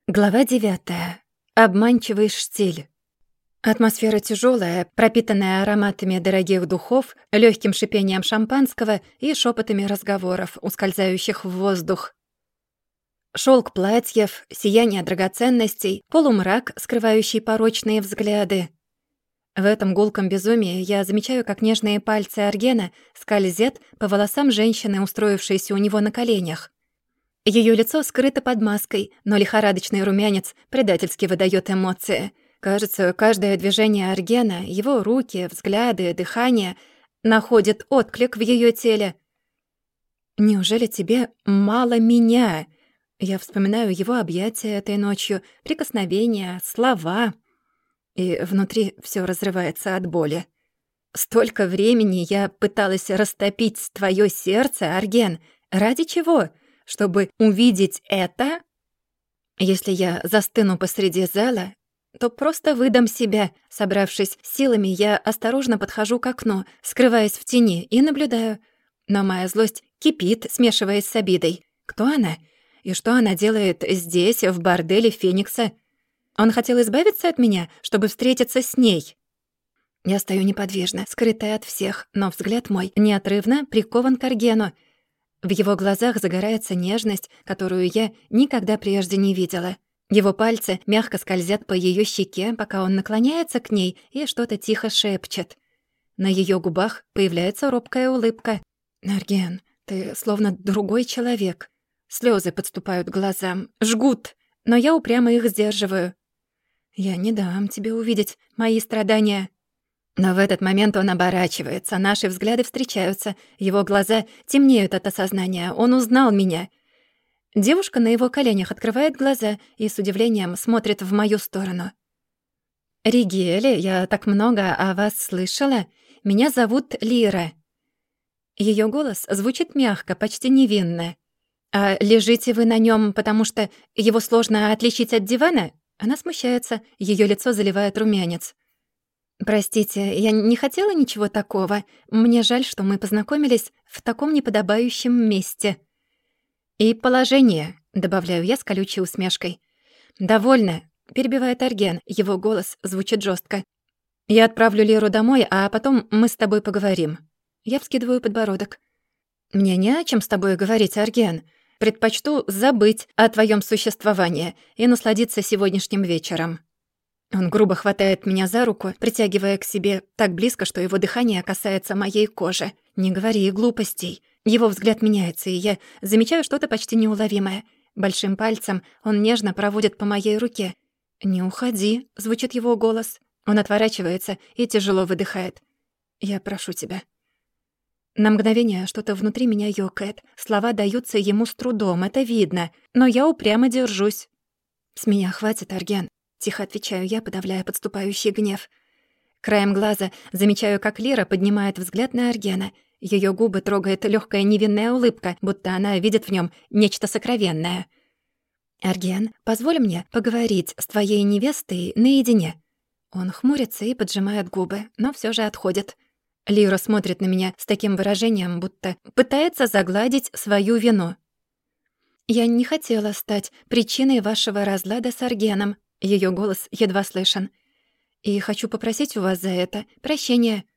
Глава 9. Обманчивый штиль. Атмосфера тяжелая, пропитанная ароматами дорогих духов, легким шипением шампанского и шепотами разговоров, ускользающих в воздух. Шелк платьев, сияние драгоценностей, полумрак, скрывающий порочные взгляды. В этом гулком безумии я замечаю, как нежные пальцы Аргена скользят по волосам женщины, устроившейся у него на коленях. Её лицо скрыто под маской, но лихорадочный румянец предательски выдаёт эмоции. Кажется, каждое движение Аргена, его руки, взгляды, дыхание находят отклик в её теле. «Неужели тебе мало меня?» Я вспоминаю его объятия этой ночью, прикосновения, слова, и внутри всё разрывается от боли. Столько времени я пыталась растопить твоё сердце, Арген. Ради чего? Чтобы увидеть это? Если я застыну посреди зала, то просто выдам себя. Собравшись силами, я осторожно подхожу к окну, скрываясь в тени, и наблюдаю. Но моя злость кипит, смешиваясь с обидой. Кто она? И что она делает здесь, в борделе Феникса? Он хотел избавиться от меня, чтобы встретиться с ней. Я стою неподвижно, скрытая от всех, но взгляд мой неотрывно прикован к Аргену. В его глазах загорается нежность, которую я никогда прежде не видела. Его пальцы мягко скользят по её щеке, пока он наклоняется к ней и что-то тихо шепчет. На её губах появляется робкая улыбка. «Арген, ты словно другой человек». Слёзы подступают к глазам, жгут, но я упрямо их сдерживаю. «Я не дам тебе увидеть мои страдания». Но в этот момент он оборачивается, наши взгляды встречаются, его глаза темнеют от осознания, он узнал меня. Девушка на его коленях открывает глаза и с удивлением смотрит в мою сторону. «Ригель, я так много о вас слышала. Меня зовут Лира». Её голос звучит мягко, почти невинно. «А лежите вы на нём, потому что его сложно отличить от дивана?» Она смущается, её лицо заливает румянец. «Простите, я не хотела ничего такого. Мне жаль, что мы познакомились в таком неподобающем месте». «И положение», — добавляю я с колючей усмешкой. «Довольно», — перебивает Арген, его голос звучит жёстко. «Я отправлю Леру домой, а потом мы с тобой поговорим». Я вскидываю подбородок. «Мне не о чем с тобой говорить, Арген. Предпочту забыть о твоём существовании и насладиться сегодняшним вечером». Он грубо хватает меня за руку, притягивая к себе так близко, что его дыхание касается моей кожи. «Не говори глупостей». Его взгляд меняется, и я замечаю что-то почти неуловимое. Большим пальцем он нежно проводит по моей руке. «Не уходи», — звучит его голос. Он отворачивается и тяжело выдыхает. «Я прошу тебя». На мгновение что-то внутри меня ёкает. Слова даются ему с трудом, это видно, но я упрямо держусь. «С меня хватит, Арген». Тихо отвечаю я, подавляя подступающий гнев. Краем глаза замечаю, как Лира поднимает взгляд на Аргена. Её губы трогает лёгкая невинная улыбка, будто она видит в нём нечто сокровенное. «Арген, позволь мне поговорить с твоей невестой наедине». Он хмурится и поджимает губы, но всё же отходит. Лира смотрит на меня с таким выражением, будто пытается загладить свою вину. «Я не хотела стать причиной вашего разлада с Аргеном». Её голос едва слышен. «И хочу попросить у вас за это прощения».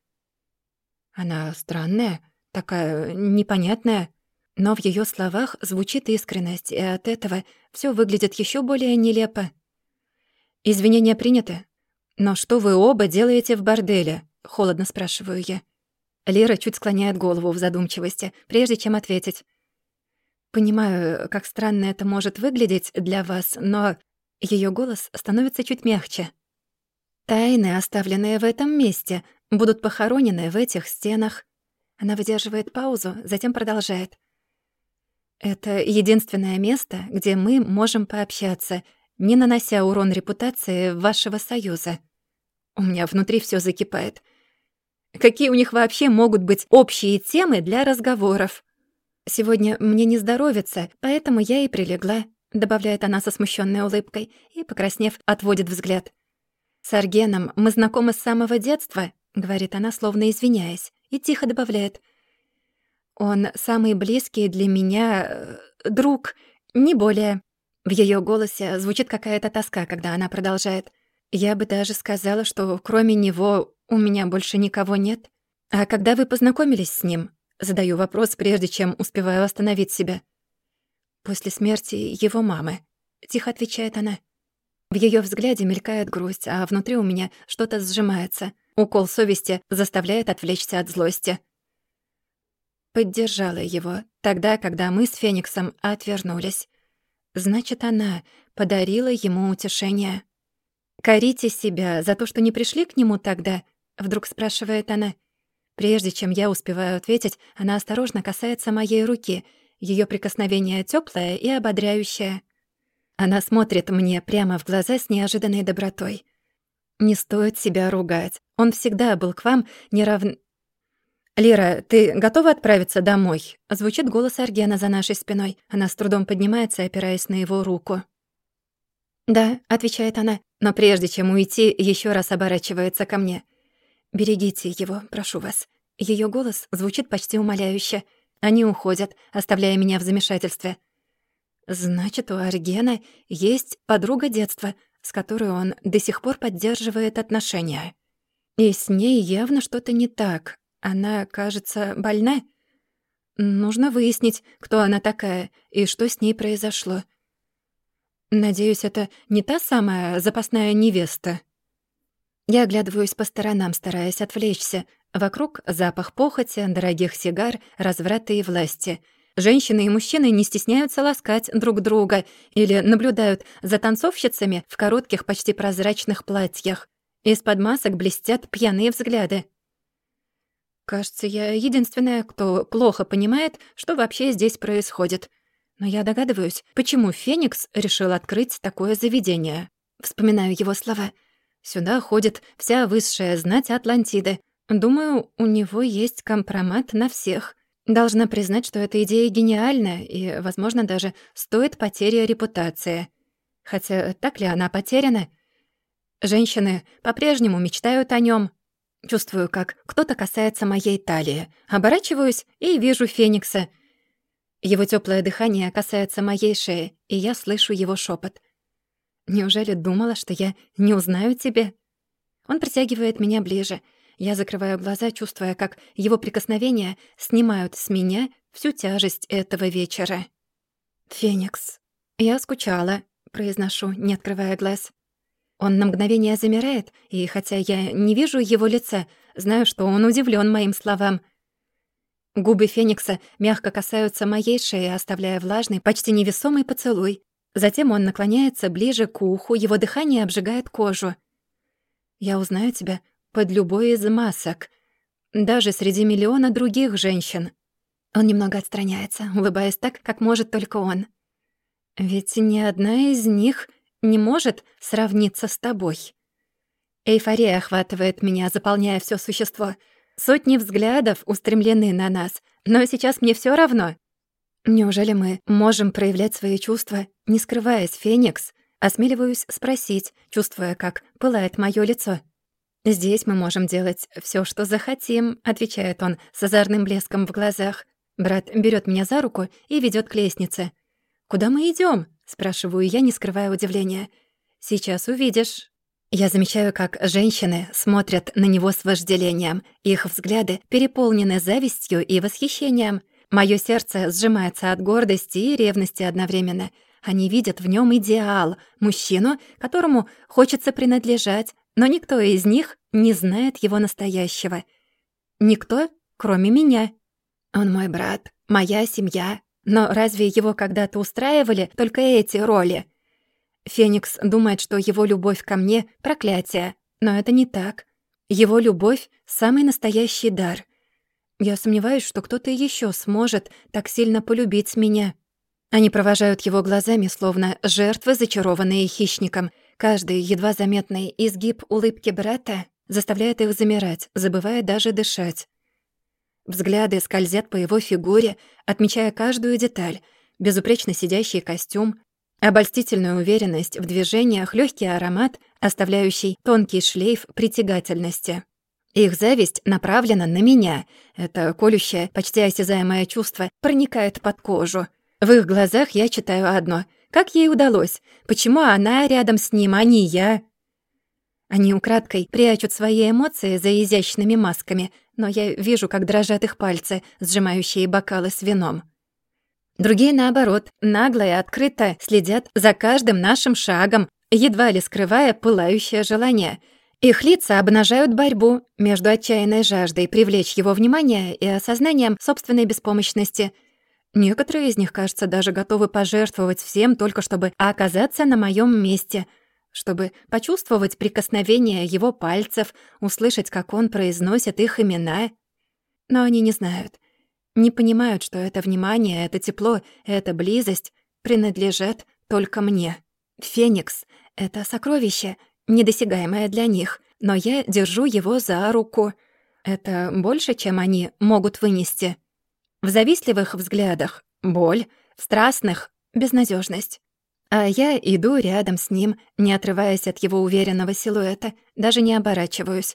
Она странная, такая непонятная, но в её словах звучит искренность, и от этого всё выглядит ещё более нелепо. «Извинения приняты. Но что вы оба делаете в борделе?» — холодно спрашиваю я. Лера чуть склоняет голову в задумчивости, прежде чем ответить. «Понимаю, как странно это может выглядеть для вас, но...» Её голос становится чуть мягче. «Тайны, оставленные в этом месте, будут похоронены в этих стенах». Она выдерживает паузу, затем продолжает. «Это единственное место, где мы можем пообщаться, не нанося урон репутации вашего союза». У меня внутри всё закипает. Какие у них вообще могут быть общие темы для разговоров? «Сегодня мне не здоровится, поэтому я и прилегла», — добавляет она со смущенной улыбкой и, покраснев, отводит взгляд. «С Аргеном мы знакомы с самого детства», — говорит она, словно извиняясь, и тихо добавляет. «Он самый близкий для меня друг, не более». В её голосе звучит какая-то тоска, когда она продолжает. «Я бы даже сказала, что кроме него у меня больше никого нет. А когда вы познакомились с ним?» Задаю вопрос, прежде чем успеваю остановить себя. «После смерти его мамы», — тихо отвечает она. В её взгляде мелькает грусть, а внутри у меня что-то сжимается. Укол совести заставляет отвлечься от злости. Поддержала его тогда, когда мы с Фениксом отвернулись. Значит, она подарила ему утешение. «Корите себя за то, что не пришли к нему тогда?» — вдруг спрашивает она. Прежде чем я успеваю ответить, она осторожно касается моей руки. Её прикосновение тёплое и ободряющее. Она смотрит мне прямо в глаза с неожиданной добротой. «Не стоит себя ругать. Он всегда был к вам «Лира, ты готова отправиться домой?» Звучит голос Аргена за нашей спиной. Она с трудом поднимается, опираясь на его руку. «Да», — отвечает она, но прежде чем уйти, ещё раз оборачивается ко мне. «Берегите его, прошу вас». Её голос звучит почти умоляюще. Они уходят, оставляя меня в замешательстве. Значит, у Аргена есть подруга детства, с которой он до сих пор поддерживает отношения. И с ней явно что-то не так. Она, кажется, больна. Нужно выяснить, кто она такая и что с ней произошло. Надеюсь, это не та самая запасная невеста. Я оглядываюсь по сторонам, стараясь отвлечься. Вокруг запах похоти, дорогих сигар, разврата и власти. Женщины и мужчины не стесняются ласкать друг друга или наблюдают за танцовщицами в коротких, почти прозрачных платьях. Из-под масок блестят пьяные взгляды. Кажется, я единственная, кто плохо понимает, что вообще здесь происходит. Но я догадываюсь, почему Феникс решил открыть такое заведение. Вспоминаю его слова. Сюда ходит вся высшая знать Атлантиды. Думаю, у него есть компромат на всех. Должна признать, что эта идея гениальна и, возможно, даже стоит потери репутации. Хотя так ли она потеряна? Женщины по-прежнему мечтают о нём. Чувствую, как кто-то касается моей талии. Оборачиваюсь и вижу Феникса. Его тёплое дыхание касается моей шеи, и я слышу его шёпот. «Неужели думала, что я не узнаю тебя?» Он притягивает меня ближе. Я закрываю глаза, чувствуя, как его прикосновения снимают с меня всю тяжесть этого вечера. «Феникс, я скучала», — произношу, не открывая глаз. Он на мгновение замирает, и хотя я не вижу его лица, знаю, что он удивлён моим словам. Губы Феникса мягко касаются моей шеи, оставляя влажный, почти невесомый поцелуй. Затем он наклоняется ближе к уху, его дыхание обжигает кожу. «Я узнаю тебя под любой из масок, даже среди миллиона других женщин». Он немного отстраняется, улыбаясь так, как может только он. «Ведь ни одна из них не может сравниться с тобой». Эйфория охватывает меня, заполняя всё существо. Сотни взглядов устремлены на нас, но сейчас мне всё равно. Неужели мы можем проявлять свои чувства, не скрываясь, Феникс? Осмеливаюсь спросить, чувствуя, как пылает моё лицо. «Здесь мы можем делать всё, что захотим», — отвечает он с озорным блеском в глазах. Брат берёт меня за руку и ведёт к лестнице. «Куда мы идём?» — спрашиваю я, не скрывая удивления. «Сейчас увидишь». Я замечаю, как женщины смотрят на него с вожделением. Их взгляды переполнены завистью и восхищением. Моё сердце сжимается от гордости и ревности одновременно. Они видят в нём идеал, мужчину, которому хочется принадлежать, но никто из них не знает его настоящего. Никто, кроме меня. Он мой брат, моя семья. Но разве его когда-то устраивали только эти роли? Феникс думает, что его любовь ко мне — проклятие, но это не так. Его любовь — самый настоящий дар. Я сомневаюсь, что кто-то ещё сможет так сильно полюбить меня. Они провожают его глазами, словно жертвы, зачарованные хищником. Каждый едва заметный изгиб улыбки брата заставляет их замирать, забывая даже дышать. Взгляды скользят по его фигуре, отмечая каждую деталь: безупречно сидящий костюм, обольстительную уверенность в движениях, лёгкий аромат, оставляющий тонкий шлейф притягательности. Их зависть направлена на меня. Это колющее, почти осязаемое чувство проникает под кожу. В их глазах я читаю одно: Как ей удалось? Почему она рядом с ним, а не я? Они украдкой прячут свои эмоции за изящными масками, но я вижу, как дрожат их пальцы, сжимающие бокалы с вином. Другие, наоборот, нагло и открыто следят за каждым нашим шагом, едва ли скрывая пылающее желание. Их лица обнажают борьбу между отчаянной жаждой привлечь его внимание и осознанием собственной беспомощности. Некоторые из них, кажется, даже готовы пожертвовать всем, только чтобы оказаться на моем месте, чтобы почувствовать прикосновение его пальцев, услышать, как он произносит их имена. Но они не знают, не понимают, что это внимание, это тепло, эта близость принадлежат только мне. Феникс — это сокровище, недосягаемое для них, но я держу его за руку. Это больше, чем они могут вынести. В завистливых взглядах — боль, в страстных — безнадёжность. А я иду рядом с ним, не отрываясь от его уверенного силуэта, даже не оборачиваюсь.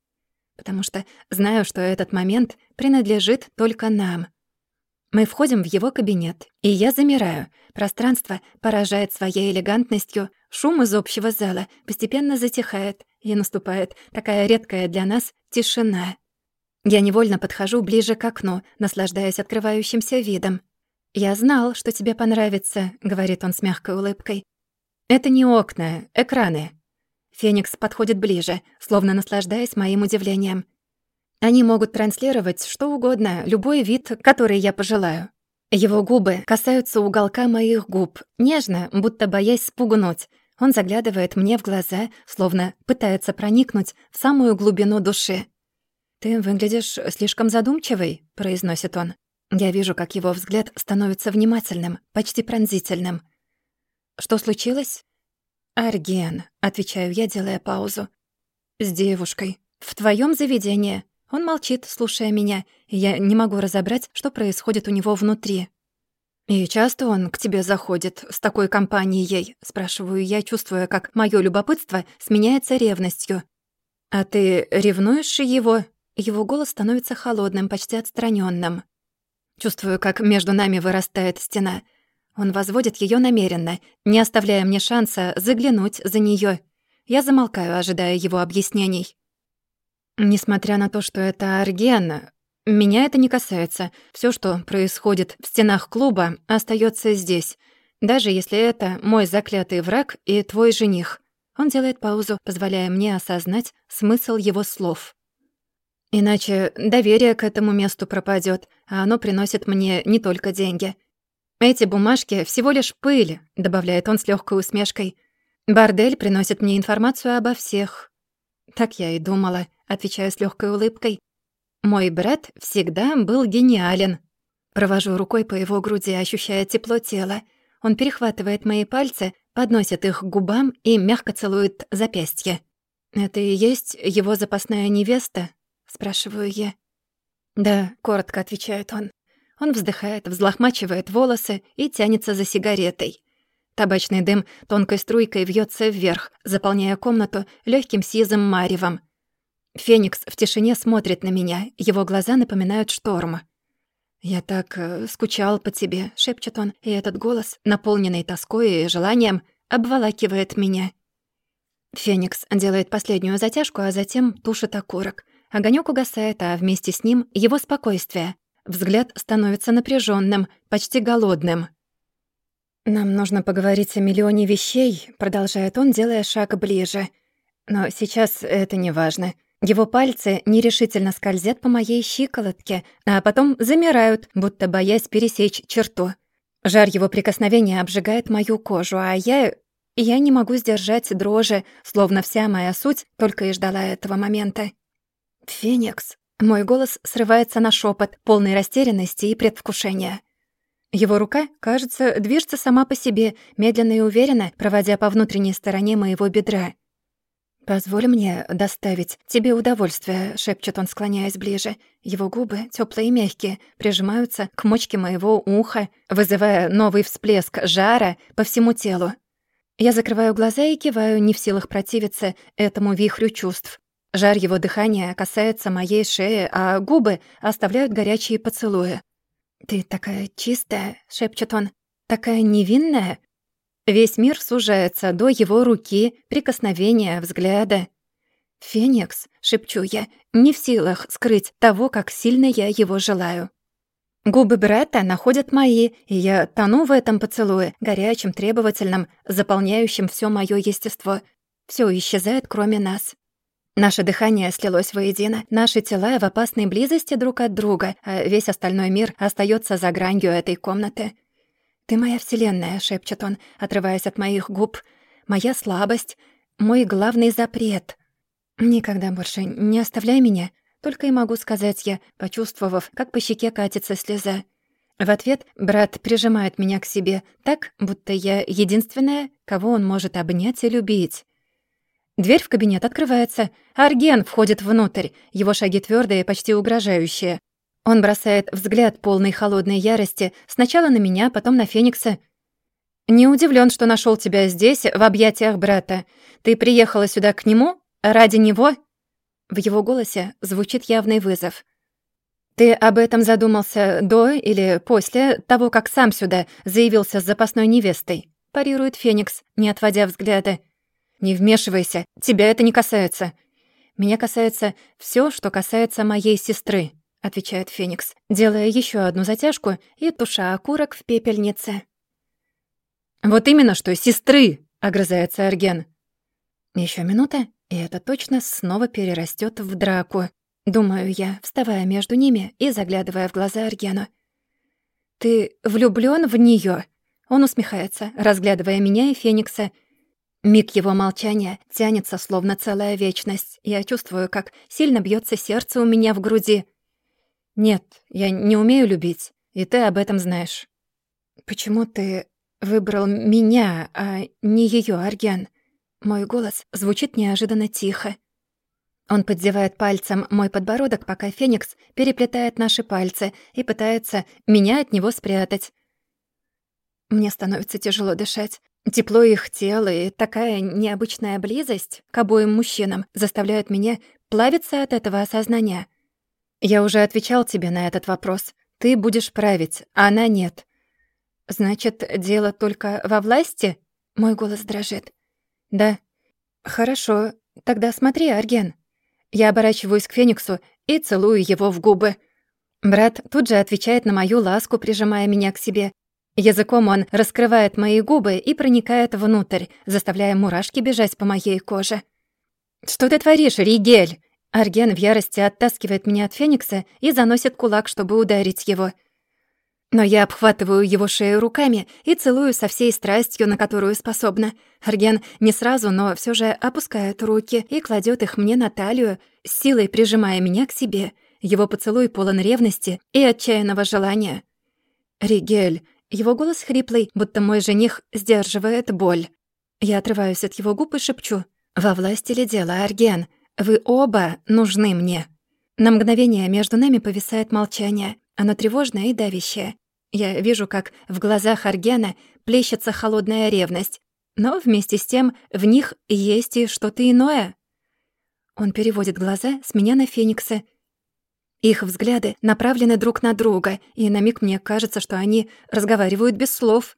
Потому что знаю, что этот момент принадлежит только нам. Мы входим в его кабинет, и я замираю. Пространство поражает своей элегантностью, шум из общего зала постепенно затихает, и наступает такая редкая для нас тишина. Я невольно подхожу ближе к окну, наслаждаясь открывающимся видом. «Я знал, что тебе понравится», — говорит он с мягкой улыбкой. «Это не окна, экраны». Феникс подходит ближе, словно наслаждаясь моим удивлением. Они могут транслировать что угодно, любой вид, который я пожелаю. Его губы касаются уголка моих губ, нежно, будто боясь спугнуть. Он заглядывает мне в глаза, словно пытается проникнуть в самую глубину души. «Ты выглядишь слишком задумчивой», — произносит он. Я вижу, как его взгляд становится внимательным, почти пронзительным. «Что случилось?» «Арген», — отвечаю я, делая паузу. «С девушкой. В твоём заведении». Он молчит, слушая меня, и я не могу разобрать, что происходит у него внутри. «И часто он к тебе заходит с такой компанией?» — спрашиваю я, чувствуя, как моё любопытство сменяется ревностью. «А ты ревнуешь его?» Его голос становится холодным, почти отстранённым. Чувствую, как между нами вырастает стена. Он возводит её намеренно, не оставляя мне шанса заглянуть за неё. Я замолкаю, ожидая его объяснений. Несмотря на то, что это Арген, меня это не касается. Всё, что происходит в стенах клуба, остаётся здесь. Даже если это мой заклятый враг и твой жених. Он делает паузу, позволяя мне осознать смысл его слов. Иначе доверие к этому месту пропадёт, а оно приносит мне не только деньги. «Эти бумажки всего лишь пыль», — добавляет он с лёгкой усмешкой. «Бордель приносит мне информацию обо всех». «Так я и думала», — отвечаю с лёгкой улыбкой. «Мой брат всегда был гениален». Провожу рукой по его груди, ощущая тепло тела. Он перехватывает мои пальцы, подносит их к губам и мягко целует запястье. «Это и есть его запасная невеста?» — спрашиваю я. «Да», — коротко отвечает он. Он вздыхает, взлохмачивает волосы и тянется за сигаретой. Табачный дым тонкой струйкой вьется вверх, заполняя комнату легким сизым маревом. Феникс в тишине смотрит на меня, его глаза напоминают шторм. «Я так скучал по тебе», — шепчет он, и этот голос, наполненный тоской и желанием, обволакивает меня. Феникс делает последнюю затяжку, а затем тушит окурок. Огонёк угасает, а вместе с ним его спокойствие. Взгляд становится напряжённым, почти голодным. «Нам нужно поговорить о миллионе вещей», — продолжает он, делая шаг ближе. «Но сейчас это не важно. Его пальцы нерешительно скользят по моей щиколотке, а потом замирают, будто боясь пересечь черту. Жар его прикосновения обжигает мою кожу, а я не могу сдержать дрожи, словно вся моя суть только и ждала этого момента. «Феникс». Мой голос срывается на шепот, полный растерянности и предвкушения. Его рука, кажется, движется сама по себе, медленно и уверенно, проводя по внутренней стороне моего бедра. «Позволь мне доставить тебе удовольствие», — шепчет он, склоняясь ближе. Его губы, тёплые и мягкие, прижимаются к мочке моего уха, вызывая новый всплеск жара по всему телу. Я закрываю глаза и киваю, не в силах противиться этому вихрю чувств. Жар его дыхания касается моей шеи, а губы оставляют горячие поцелуи. «Ты такая чистая», — шепчет он, — «такая невинная». Весь мир сужается до его руки, прикосновения, взгляда. «Феникс», — шепчу я, не в силах скрыть того, как сильно я его желаю. Губы Бретта находят мои, и я тону в этом поцелуе, горячим, требовательным, заполняющим всё моё естество. Всё исчезает, кроме нас. Наше дыхание слилось воедино, наши тела в опасной близости друг от друга, а весь остальной мир остаётся за гранью этой комнаты. «Ты моя вселенная», — шепчет он, отрываясь от моих губ. «Моя слабость, мой главный запрет. Никогда больше не оставляй меня», — только и могу сказать я, почувствовав, как по щеке катится слеза. В ответ брат прижимает меня к себе так, будто я единственная, кого он может обнять и любить. Дверь в кабинет открывается. Арген входит внутрь, его шаги твёрдые, почти угрожающие. Он бросает взгляд полный холодной ярости сначала на меня, потом на Феникса. «Не удивлён, что нашёл тебя здесь, в объятиях брата. Ты приехала сюда к нему? Ради него?» В его голосе звучит явный вызов. «Ты об этом задумался до или после того, как сам сюда заявился с запасной невестой?» Парирует Феникс, не отводя взгляда. «Не вмешивайся, тебя это не касается». «Меня касается всё, что касается моей сестры», — отвечает Феникс, делая ещё одну затяжку и туша окурок в пепельнице. «Вот именно что сестры!» — огрызается Арген. Ещё минута, и это точно снова перерастёт в драку. Думаю я, вставая между ними и заглядывая в глаза Аргену. «Ты влюблён в неё?» Он усмехается, разглядывая меня и Феникса. Миг его молчания тянется, словно целая вечность. Я чувствую, как сильно бьётся сердце у меня в груди. «Нет, я не умею любить, и ты об этом знаешь». «Почему ты выбрал меня, а не её, Арген?» Мой голос звучит неожиданно тихо. Он поддевает пальцем мой подбородок, пока Феникс переплетает наши пальцы и пытается меня от него спрятать. Мне становится тяжело дышать. Тепло их тела и такая необычная близость к обоим мужчинам заставляют меня плавиться от этого осознания. Я уже отвечал тебе на этот вопрос. Ты будешь править, а она нет. Значит, дело только во власти? Мой голос дрожит. Да. Хорошо. Тогда смотри, Арген. Я оборачиваюсь к Фениксу и целую его в губы. Брат тут же отвечает на мою ласку, прижимая меня к себе. Языком он раскрывает мои губы и проникает внутрь, заставляя мурашки бежать по моей коже. «Что ты творишь, Ригель?» Арген в ярости оттаскивает меня от Феникса и заносит кулак, чтобы ударить его. Но я обхватываю его шею руками и целую со всей страстью, на которую способна. Арген не сразу, но всё же опускает руки и кладёт их мне на талию, с силой прижимая меня к себе. Его поцелуй полон ревности и отчаянного желания. «Ригель». Его голос хриплый, будто мой жених сдерживает боль. Я отрываюсь от его губ и шепчу. «Во власти ли дело, Арген? Вы оба нужны мне». На мгновение между нами повисает молчание. Оно тревожное и давящее. Я вижу, как в глазах Аргена плещется холодная ревность, но вместе с тем в них есть и что-то иное. Он переводит глаза с меня на Феникса. Их взгляды направлены друг на друга, и на миг мне кажется, что они разговаривают без слов.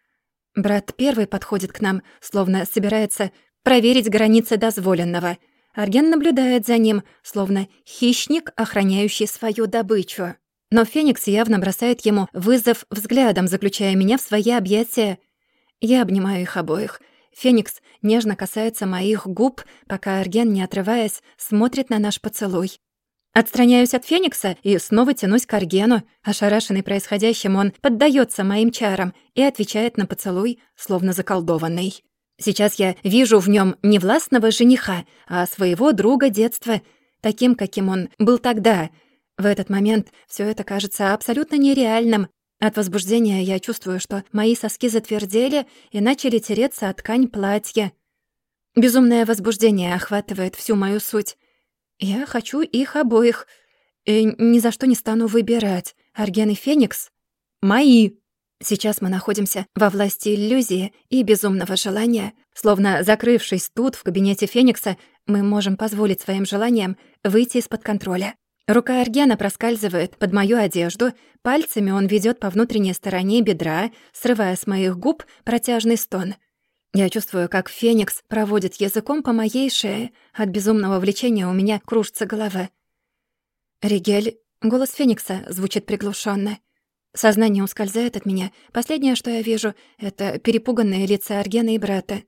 Брат первый подходит к нам, словно собирается проверить границы дозволенного. Арген наблюдает за ним, словно хищник, охраняющий свою добычу. Но Феникс явно бросает ему вызов взглядом, заключая меня в свои объятия. Я обнимаю их обоих. Феникс нежно касается моих губ, пока Арген, не отрываясь, смотрит на наш поцелуй. Отстраняюсь от Феникса и снова тянусь к Аргену. Ошарашенный происходящим, он поддаётся моим чарам и отвечает на поцелуй, словно заколдованный. Сейчас я вижу в нём не властного жениха, а своего друга детства, таким, каким он был тогда. В этот момент всё это кажется абсолютно нереальным. От возбуждения я чувствую, что мои соски затвердели и начали тереться о ткань платья. Безумное возбуждение охватывает всю мою суть. Я хочу их обоих и ни за что не стану выбирать. Арген и Феникс — мои. Сейчас мы находимся во власти иллюзии и безумного желания. Словно закрывшись тут, в кабинете Феникса, мы можем позволить своим желаниям выйти из-под контроля. Рука Аргена проскальзывает под мою одежду, пальцами он ведет по внутренней стороне бедра, срывая с моих губ протяжный стон. Я чувствую, как Феникс проводит языком по моей шее. От безумного влечения у меня кружится голова. «Ригель», голос Феникса звучит приглушенно. Сознание ускользает от меня. Последнее, что я вижу, — это перепуганные лица Аргена и брата.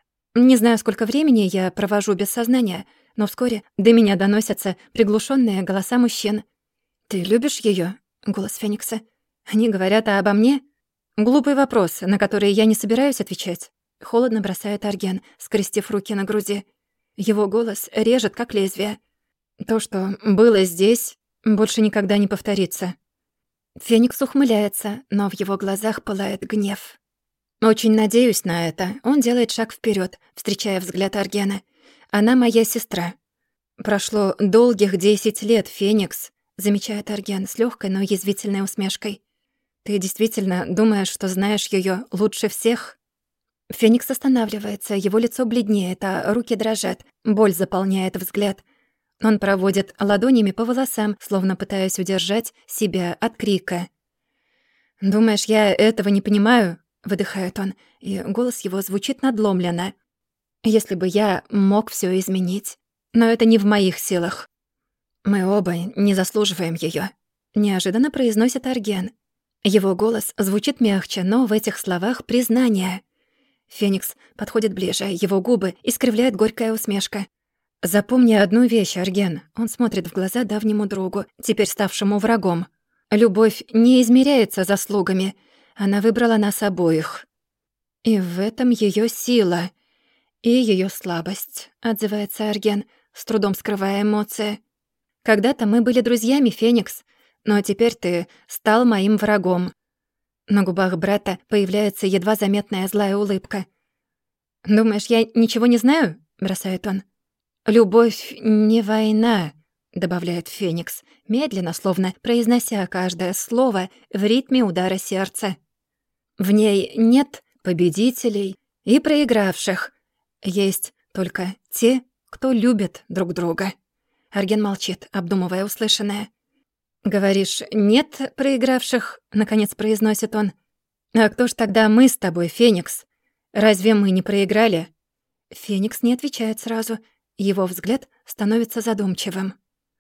Не знаю, сколько времени я провожу без сознания, но вскоре до меня доносятся приглушенные голоса мужчин. «Ты любишь ее? Голос Феникса. «Они говорят обо мне?» Глупый вопрос, на который я не собираюсь отвечать. Холодно бросает Арген, скрестив руки на груди. Его голос режет, как лезвие. То, что было здесь, больше никогда не повторится. Феникс ухмыляется, но в его глазах пылает гнев. Очень надеюсь на это. Он делает шаг вперед, встречая взгляд Аргена. Она моя сестра. Прошло долгих 10 лет, Феникс, замечает Арген с легкой, но язвительной усмешкой. Ты действительно думаешь, что знаешь ее лучше всех? Феникс останавливается, его лицо бледнеет, а руки дрожат. Боль заполняет взгляд. Он проводит ладонями по волосам, словно пытаясь удержать себя от крика. «Думаешь, я этого не понимаю?» — выдыхает он, и голос его звучит надломленно. «Если бы я мог всё изменить, но это не в моих силах. Мы оба не заслуживаем её», — неожиданно произносит Арген. Его голос звучит мягче, но в этих словах признание. Феникс подходит ближе, его губы искривляет горькая усмешка. «Запомни одну вещь, Арген». Он смотрит в глаза давнему другу, теперь ставшему врагом. «Любовь не измеряется заслугами. Она выбрала нас обоих. И в этом её сила и её слабость», — отзывается Арген, с трудом скрывая эмоции. «Когда-то мы были друзьями, Феникс, но теперь ты стал моим врагом». На губах брата появляется едва заметная злая улыбка. «Думаешь, я ничего не знаю?» — бросает он. «Любовь не война», — добавляет Феникс, медленно, словно произнося каждое слово в ритме удара сердца. «В ней нет победителей и проигравших. Есть только те, кто любит друг друга». Арген молчит, обдумывая услышанное. «Говоришь, нет проигравших?» — наконец произносит он. «А кто ж тогда мы с тобой, Феникс? Разве мы не проиграли?» Феникс не отвечает сразу. Его взгляд становится задумчивым.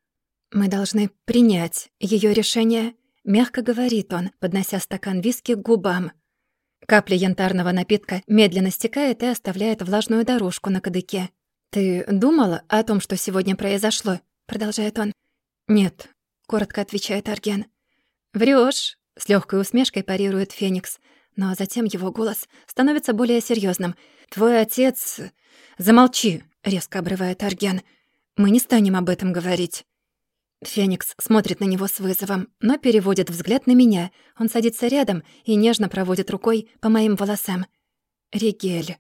«Мы должны принять её решение», — мягко говорит он, поднося стакан виски к губам. Капля янтарного напитка медленно стекает и оставляет влажную дорожку на кадыке. «Ты думала о том, что сегодня произошло?» — продолжает он. «Нет», — коротко отвечает Арген. «Врёшь», — с лёгкой усмешкой парирует Феникс, но затем его голос становится более серьёзным. «Твой отец...» «Замолчи», — резко обрывает Арген. «Мы не станем об этом говорить». Феникс смотрит на него с вызовом, но переводит взгляд на меня. Он садится рядом и нежно проводит рукой по моим волосам. «Ригель».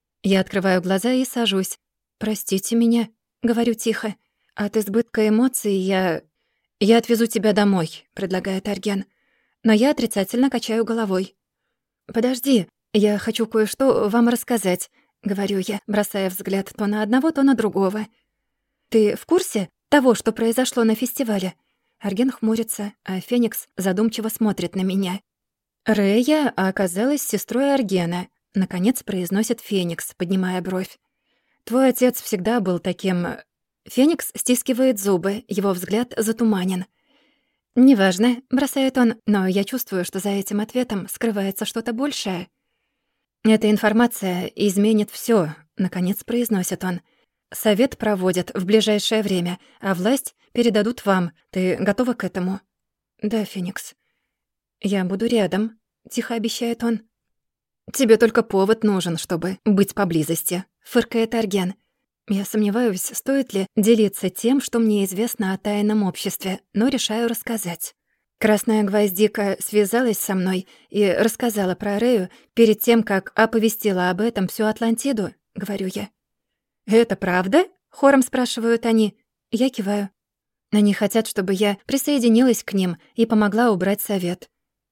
Я открываю глаза и сажусь. «Простите меня», — говорю тихо. «От избытка эмоций я отвезу тебя домой», — предлагает Арген. Но я отрицательно качаю головой. «Подожди, я хочу кое-что вам рассказать», — говорю я, бросая взгляд то на одного, то на другого. «Ты в курсе того, что произошло на фестивале?» Арген хмурится, а Феникс задумчиво смотрит на меня. «Рэя оказалась сестрой Аргена», — наконец произносит Феникс, поднимая бровь. «Твой отец всегда был таким...» Феникс стискивает зубы, его взгляд затуманен. «Неважно», — бросает он, но я чувствую, что за этим ответом скрывается что-то большее. «Эта информация изменит всё», — наконец произносит он. «Совет проводят в ближайшее время, а власть передадут вам. Ты готова к этому?» «Да, Феникс». «Я буду рядом», — тихо обещает он. «Тебе только повод нужен, чтобы быть поблизости», — фыркает Арген. Я сомневаюсь, стоит ли делиться тем, что мне известно о тайном обществе, но решаю рассказать. Красная гвоздика связалась со мной и рассказала про Рэю перед тем, как оповестила об этом всю Атлантиду, говорю я. «Это правда?» — хором спрашивают они. Я киваю. Они хотят, чтобы я присоединилась к ним и помогла убрать совет.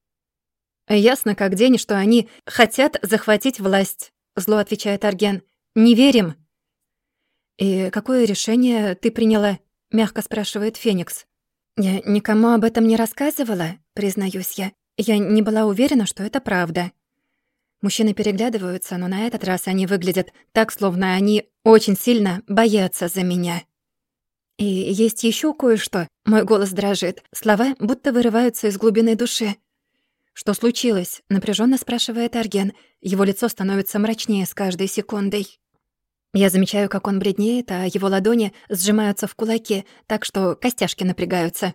«Ясно как день, что они хотят захватить власть», — зло отвечает Арген. «Не верим». «И какое решение ты приняла?» — мягко спрашивает Феникс. Я никому об этом не рассказывала, признаюсь я. Я не была уверена, что это правда. Мужчины переглядываются, но на этот раз они выглядят так, словно они очень сильно боятся за меня. И есть еще кое-что. Мой голос дрожит. Слова будто вырываются из глубины души. «Что случилось?» — напряженно спрашивает Арген. Его лицо становится мрачнее с каждой секундой. Я замечаю, как он бледнеет, а его ладони сжимаются в кулаки, так что костяшки напрягаются.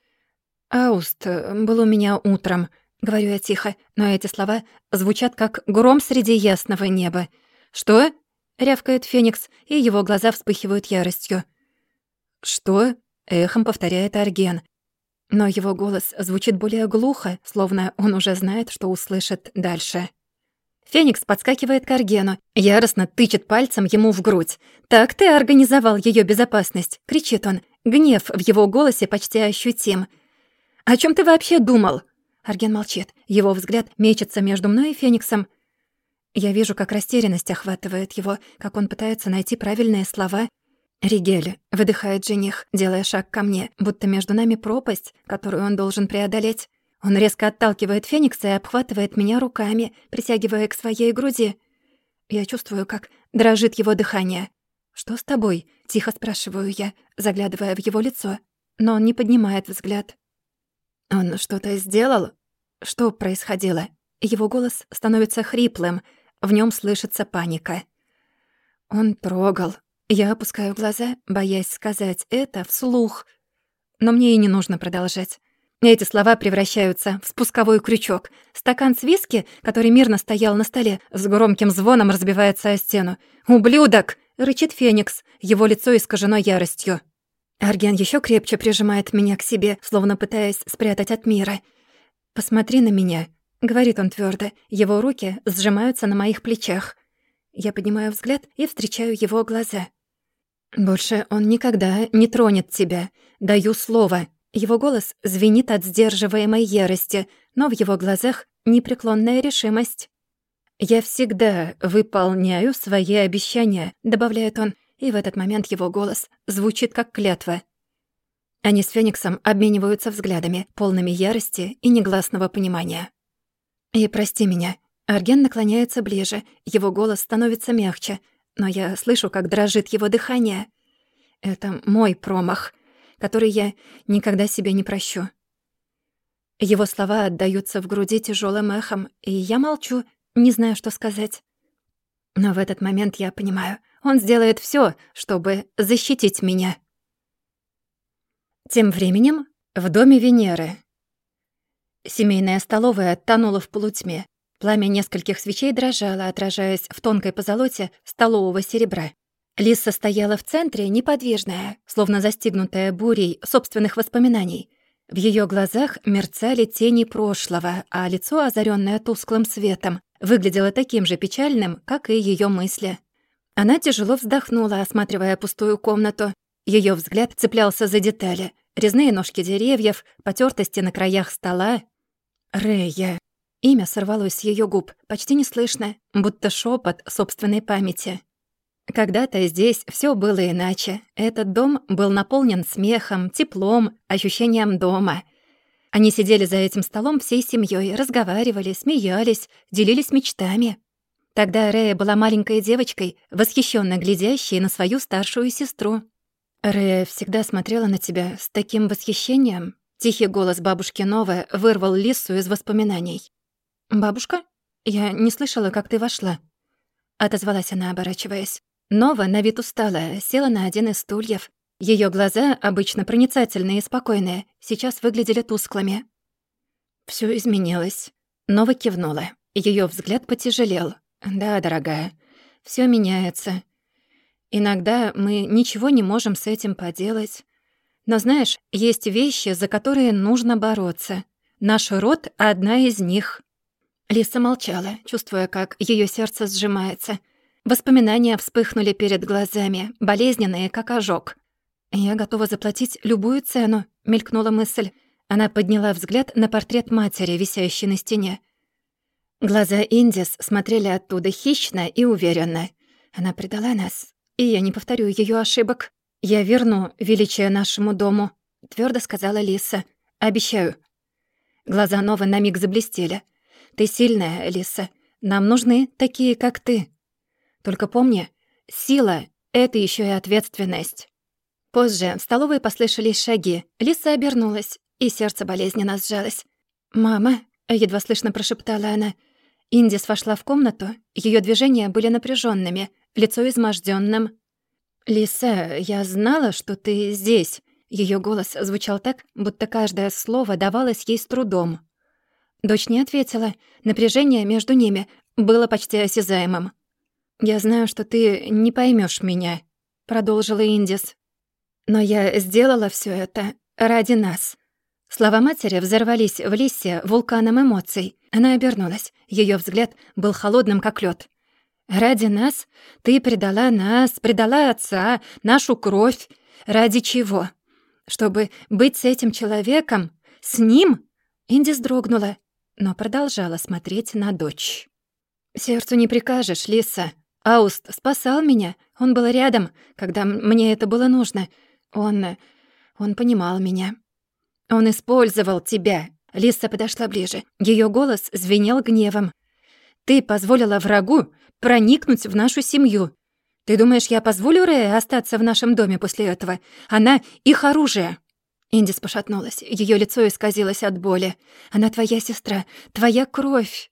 «Ауст был у меня утром», — говорю я тихо, но эти слова звучат как гром среди ясного неба. «Что?» — рявкает Феникс, и его глаза вспыхивают яростью. «Что?» — эхом повторяет Арген. Но его голос звучит более глухо, словно он уже знает, что услышит дальше. Феникс подскакивает к Аргену, яростно тычет пальцем ему в грудь. «Так ты организовал ее безопасность!» — кричит он. Гнев в его голосе почти ощутим. «О чем ты вообще думал?» Арген молчит. Его взгляд мечется между мной и Фениксом. Я вижу, как растерянность охватывает его, как он пытается найти правильные слова. «Ригель», — выдыхает жених, делая шаг ко мне, будто между нами пропасть, которую он должен преодолеть. Он резко отталкивает Феникса и обхватывает меня руками, притягивая к своей груди. Я чувствую, как дрожит его дыхание. «Что с тобой?» — тихо спрашиваю я, заглядывая в его лицо. Но он не поднимает взгляд. «Он что-то сделал?» Что происходило? Его голос становится хриплым, в нем слышится паника. «Он трогал». Я опускаю глаза, боясь сказать это вслух. Но мне и не нужно продолжать. Эти слова превращаются в спусковой крючок. Стакан с виски, который мирно стоял на столе, с громким звоном разбивается о стену. «Ублюдок!» — рычит Феникс, его лицо искажено яростью. Арген еще крепче прижимает меня к себе, словно пытаясь спрятать от мира. «Посмотри на меня», — говорит он твердо. Его руки сжимаются на моих плечах. Я поднимаю взгляд и встречаю его глаза. «Больше он никогда не тронет тебя. Даю слово». Его голос звенит от сдерживаемой ярости, но в его глазах непреклонная решимость. «Я всегда выполняю свои обещания», — добавляет он, и в этот момент его голос звучит как клятва. Они с Фениксом обмениваются взглядами, полными ярости и негласного понимания. «И прости меня». Арген наклоняется ближе, его голос становится мягче, но я слышу, как дрожит его дыхание. Это мой промах, который я никогда себе не прощу. Его слова отдаются в груди тяжелым эхом, и я молчу, не знаю, что сказать. Но в этот момент я понимаю, он сделает все, чтобы защитить меня. Тем временем в доме Венеры. Семейная столовая тонула в полутьме. Пламя нескольких свечей дрожало, отражаясь в тонкой позолоте столового серебра. Лиса стояла в центре, неподвижная, словно застигнутая бурей собственных воспоминаний. В ее глазах мерцали тени прошлого, а лицо, озаренное тусклым светом, выглядело таким же печальным, как и ее мысли. Она тяжело вздохнула, осматривая пустую комнату. Ее взгляд цеплялся за детали. Резные ножки деревьев, потертости на краях стола. «Рэя». Имя сорвалось с ее губ, почти неслышно, будто шепот собственной памяти. Когда-то здесь все было иначе. Этот дом был наполнен смехом, теплом, ощущением дома. Они сидели за этим столом всей семьей, разговаривали, смеялись, делились мечтами. Тогда Рэя была маленькой девочкой, восхищенно глядящей на свою старшую сестру. «Рэя всегда смотрела на тебя с таким восхищением». Тихий голос бабушки Новы вырвал Лису из воспоминаний. «Бабушка? Я не слышала, как ты вошла», — отозвалась она, оборачиваясь. Нова, на вид усталая, села на один из стульев. Ее глаза, обычно проницательные и спокойные, сейчас выглядели тусклыми. Все изменилось. Нова кивнула. Ее взгляд потяжелел. «Да, дорогая, все меняется. Иногда мы ничего не можем с этим поделать. Но знаешь, есть вещи, за которые нужно бороться. Наш род — одна из них». Лиса молчала, чувствуя, как ее сердце сжимается. Воспоминания вспыхнули перед глазами, болезненные, как ожог. «Я готова заплатить любую цену», — мелькнула мысль. Она подняла взгляд на портрет матери, висящий на стене. Глаза Индис смотрели оттуда хищно и уверенно. Она предала нас, и я не повторю ее ошибок. Я верну величие нашему дому. твердо сказала Лиса. «Обещаю». Глаза Новы на миг заблестели. «Ты сильная, Лиса. Нам нужны такие, как ты. Только помни, сила — это еще и ответственность». Позже в столовой послышались шаги. Лиса обернулась, и сердце болезненно сжалось. «Мама», — едва слышно прошептала она. Индис вошла в комнату. Ее движения были напряженными, лицо изможденным. «Лиса, я знала, что ты здесь». Ее голос звучал так, будто каждое слово давалось ей с трудом. Дочь не ответила. Напряжение между ними было почти осязаемым. «Я знаю, что ты не поймешь меня», — продолжила Индис. «Но я сделала все это ради нас». Слова матери взорвались в Лисе вулканом эмоций. Она обернулась. Ее взгляд был холодным, как лед. «Ради нас? Ты предала нас, предала отца, нашу кровь. Ради чего? Чтобы быть с этим человеком? С ним?» Индис дрогнула, но продолжала смотреть на дочь. «Сердцу не прикажешь, Лиса. Ауст спасал меня. Он был рядом, когда мне это было нужно. Он понимал меня. Он использовал тебя». Лиса подошла ближе. Ее голос звенел гневом. «Ты позволила врагу проникнуть в нашу семью. Ты думаешь, я позволю Рэе остаться в нашем доме после этого? Она — их оружие». Индис пошатнулась. Ее лицо исказилось от боли. «Она твоя сестра, твоя кровь».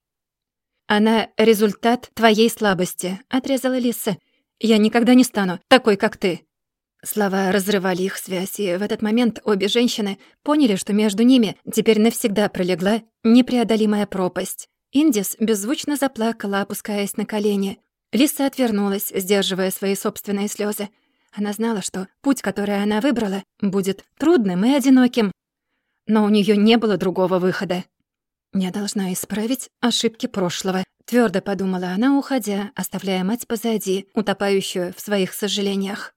«Она — результат твоей слабости», — отрезала Лиса. «Я никогда не стану такой, как ты». Слова разрывали их связь, и в этот момент обе женщины поняли, что между ними теперь навсегда пролегла непреодолимая пропасть. Индис беззвучно заплакала, опускаясь на колени. Лиса отвернулась, сдерживая свои собственные слезы. Она знала, что путь, который она выбрала, будет трудным и одиноким. Но у нее не было другого выхода. «Я должна исправить ошибки прошлого», — твердо подумала она, уходя, оставляя мать позади, утопающую в своих сожалениях.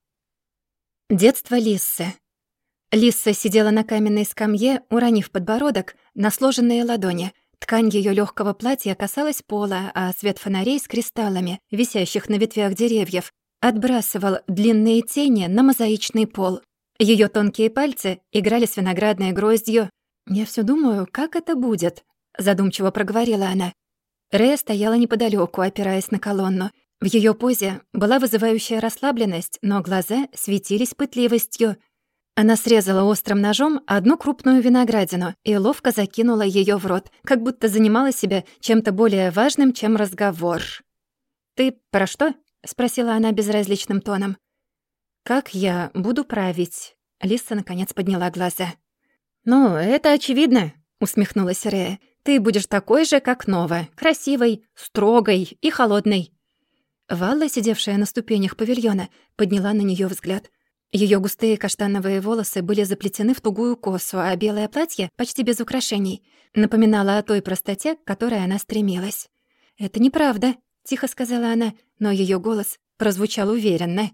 Детство Лиссы. Лисса сидела на каменной скамье, уронив подбородок на сложенные ладони. Ткань ее легкого платья касалась пола, а свет фонарей с кристаллами, висящих на ветвях деревьев, отбрасывал длинные тени на мозаичный пол. Ее тонкие пальцы играли с виноградной гроздью. «Я все думаю, как это будет?» — задумчиво проговорила она. Рэя стояла неподалеку, опираясь на колонну. В ее позе была вызывающая расслабленность, но глаза светились пытливостью. Она срезала острым ножом одну крупную виноградину и ловко закинула ее в рот, как будто занимала себя чем-то более важным, чем разговор. «Ты про что?» — спросила она безразличным тоном. «Как я буду править?» Лиса наконец подняла глаза. «Ну, это очевидно», — усмехнулась Рэя. «Ты будешь такой же, как Нова, красивой, строгой и холодной». Валла, сидевшая на ступенях павильона, подняла на нее взгляд. Ее густые каштановые волосы были заплетены в тугую косу, а белое платье, почти без украшений, напоминало о той простоте, к которой она стремилась. «Это неправда», — тихо сказала она, но ее голос прозвучал уверенно.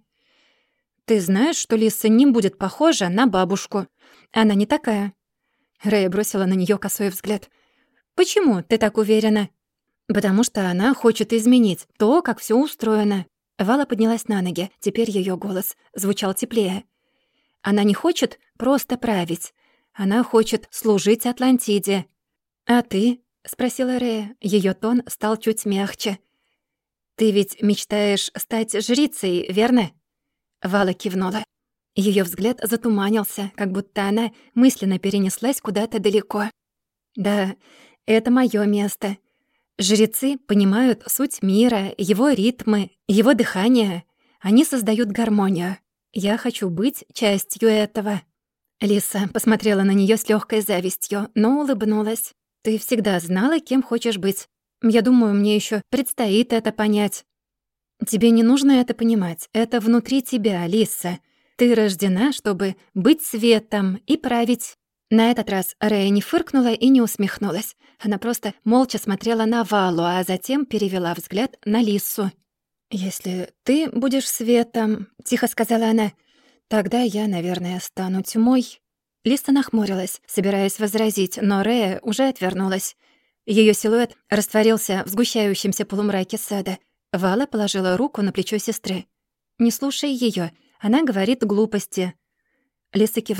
«Ты знаешь, что Лиса не будет похожа на бабушку? Она не такая». Рэя бросила на нее косой взгляд. «Почему ты так уверена?» «Потому что она хочет изменить то, как все устроено». Вала поднялась на ноги. Теперь ее голос звучал теплее. «Она не хочет просто править. Она хочет служить Атлантиде». «А ты?» — спросила Рэя. Ее тон стал чуть мягче. «Ты ведь мечтаешь стать жрицей, верно?» Вала кивнула. Ее взгляд затуманился, как будто она мысленно перенеслась куда-то далеко. «Да, это мое место. Жрецы понимают суть мира, его ритмы, его дыхание. Они создают гармонию. Я хочу быть частью этого». Лиса посмотрела на нее с легкой завистью, но улыбнулась. «Ты всегда знала, кем хочешь быть. Я думаю, мне еще предстоит это понять». «Тебе не нужно это понимать. Это внутри тебя, Лиса. Ты рождена, чтобы быть светом и править». На этот раз Рэя не фыркнула и не усмехнулась. Она просто молча смотрела на Валу, а затем перевела взгляд на Лису. «Если ты будешь светом», — тихо сказала она, — «тогда я, наверное, стану тьмой». Лиса нахмурилась, собираясь возразить, но Рэя уже отвернулась. Ее силуэт растворился в сгущающемся полумраке сада. Вала положила руку на плечо сестры. «Не слушай ее, она говорит глупости». Лиса кивнула.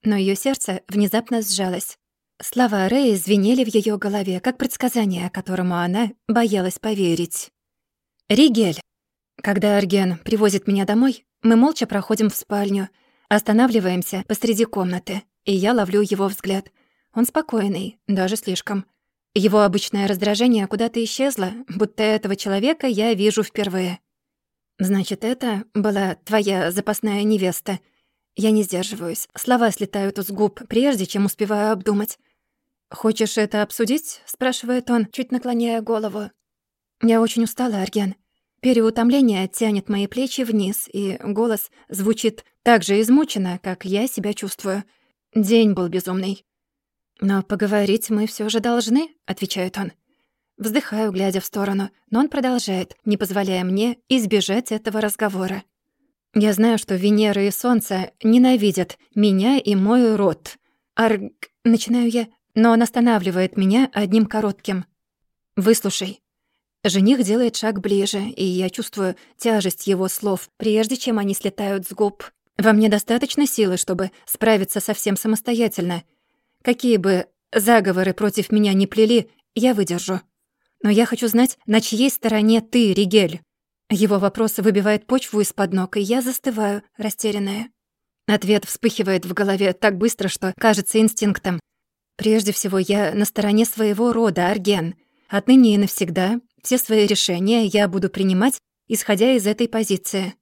но её сердце внезапно сжалось. Слова Рэя звенели в её голове, как предсказание, которому она боялась поверить. «Ригель!» Когда Арген привозит меня домой, мы молча проходим в спальню, останавливаемся посреди комнаты, и я ловлю его взгляд. Он спокойный, даже слишком. Его обычное раздражение куда-то исчезло, будто этого человека я вижу впервые. «Значит, это была твоя запасная невеста?» Я не сдерживаюсь. Слова слетают с губ, прежде чем успеваю обдумать. «Хочешь это обсудить?» — спрашивает он, чуть наклоняя голову. «Я очень устала, Арген. Переутомление тянет мои плечи вниз, и голос звучит так же измученно, как я себя чувствую. День был безумный». «Но поговорить мы всё же должны», — отвечает он. Вздыхаю, глядя в сторону, но он продолжает, не позволяя мне избежать этого разговора. Я знаю, что Венера и Солнце ненавидят меня и мой род. Начинаю я, но он останавливает меня одним коротким. «Выслушай». Жених делает шаг ближе, и я чувствую тяжесть его слов, прежде чем они слетают с губ. Во мне достаточно силы, чтобы справиться совсем самостоятельно. Какие бы заговоры против меня ни плели, я выдержу. Но я хочу знать, на чьей стороне ты, Ригель. Его вопрос выбивает почву из-под ног, и я застываю, растерянная. Ответ вспыхивает в голове так быстро, что кажется инстинктом. Прежде всего, я на стороне своего рода, Арген. Отныне и навсегда все свои решения я буду принимать, исходя из этой позиции.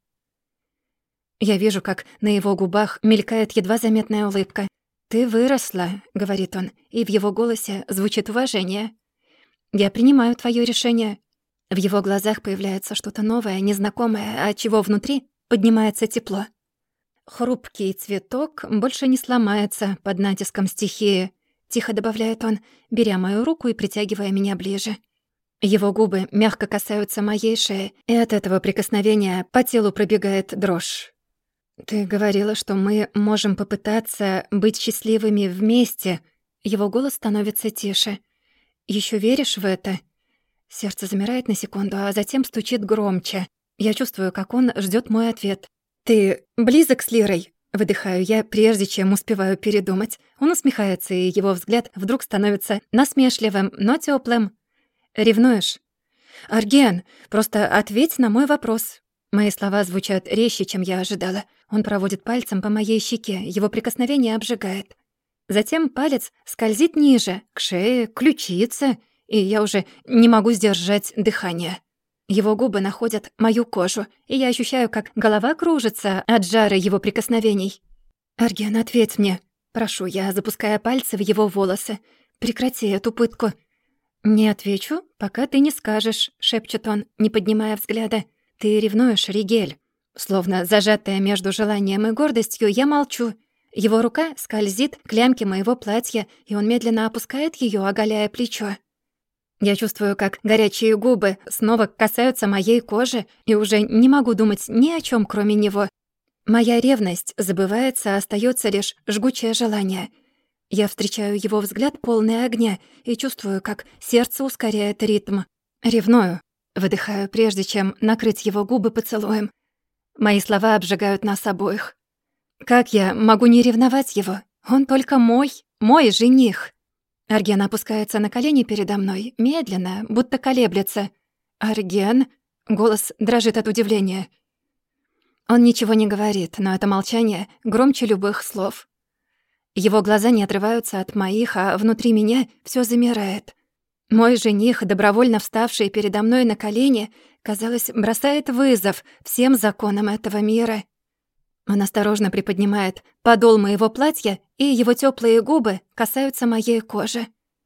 Я вижу, как на его губах мелькает едва заметная улыбка. «Ты выросла», — говорит он, и в его голосе звучит уважение. «Я принимаю твоё решение». В его глазах появляется что-то новое, незнакомое, отчего внутри поднимается тепло. «Хрупкий цветок больше не сломается под натиском стихии», — тихо добавляет он, беря мою руку и притягивая меня ближе. Его губы мягко касаются моей шеи, и от этого прикосновения по телу пробегает дрожь. «Ты говорила, что мы можем попытаться быть счастливыми вместе». Его голос становится тише. «Ещё веришь в это?» Сердце замирает на секунду, а затем стучит громче. Я чувствую, как он ждёт мой ответ. «Ты близок с Лирой?» Выдыхаю я, прежде чем успеваю передумать. Он усмехается, и его взгляд вдруг становится насмешливым, но тёплым. «Ревнуешь?» «Арген, просто ответь на мой вопрос». Мои слова звучат резче, чем я ожидала. Он проводит пальцем по моей щеке, его прикосновение обжигает. Затем палец скользит ниже, к шее, к ключице, и я уже не могу сдержать дыхание. Его губы находят мою кожу, и я ощущаю, как голова кружится от жара его прикосновений. «Арген, ответь мне», — прошу я, запуская пальцы в его волосы. «Прекрати эту пытку». «Не отвечу, пока ты не скажешь», — шепчет он, не поднимая взгляда. «Ты ревнуешь, Ригель». Словно зажатая между желанием и гордостью, я молчу. Его рука скользит к лямке моего платья, и он медленно опускает её, оголяя плечо. Я чувствую, как горячие губы снова касаются моей кожи, и уже не могу думать ни о чём, кроме него. Моя ревность забывается, остаётся лишь жгучее желание. Я встречаю его взгляд, полный огня, и чувствую, как сердце ускоряет ритм. «Ревную», — выдыхаю, прежде чем накрыть его губы поцелуем. Мои слова обжигают нас обоих. Как я могу не ревновать его? Он только мой жених. Арген опускается на колени передо мной, медленно, будто колеблется. «Арген?» — голос дрожит от удивления. Он ничего не говорит, но это молчание громче любых слов. Его глаза не отрываются от моих, а внутри меня всё замирает. Мой жених, добровольно вставший передо мной на колени, казалось, бросает вызов всем законам этого мира. Он осторожно приподнимает подол моего платья, и его тёплые губы касаются моей кожи.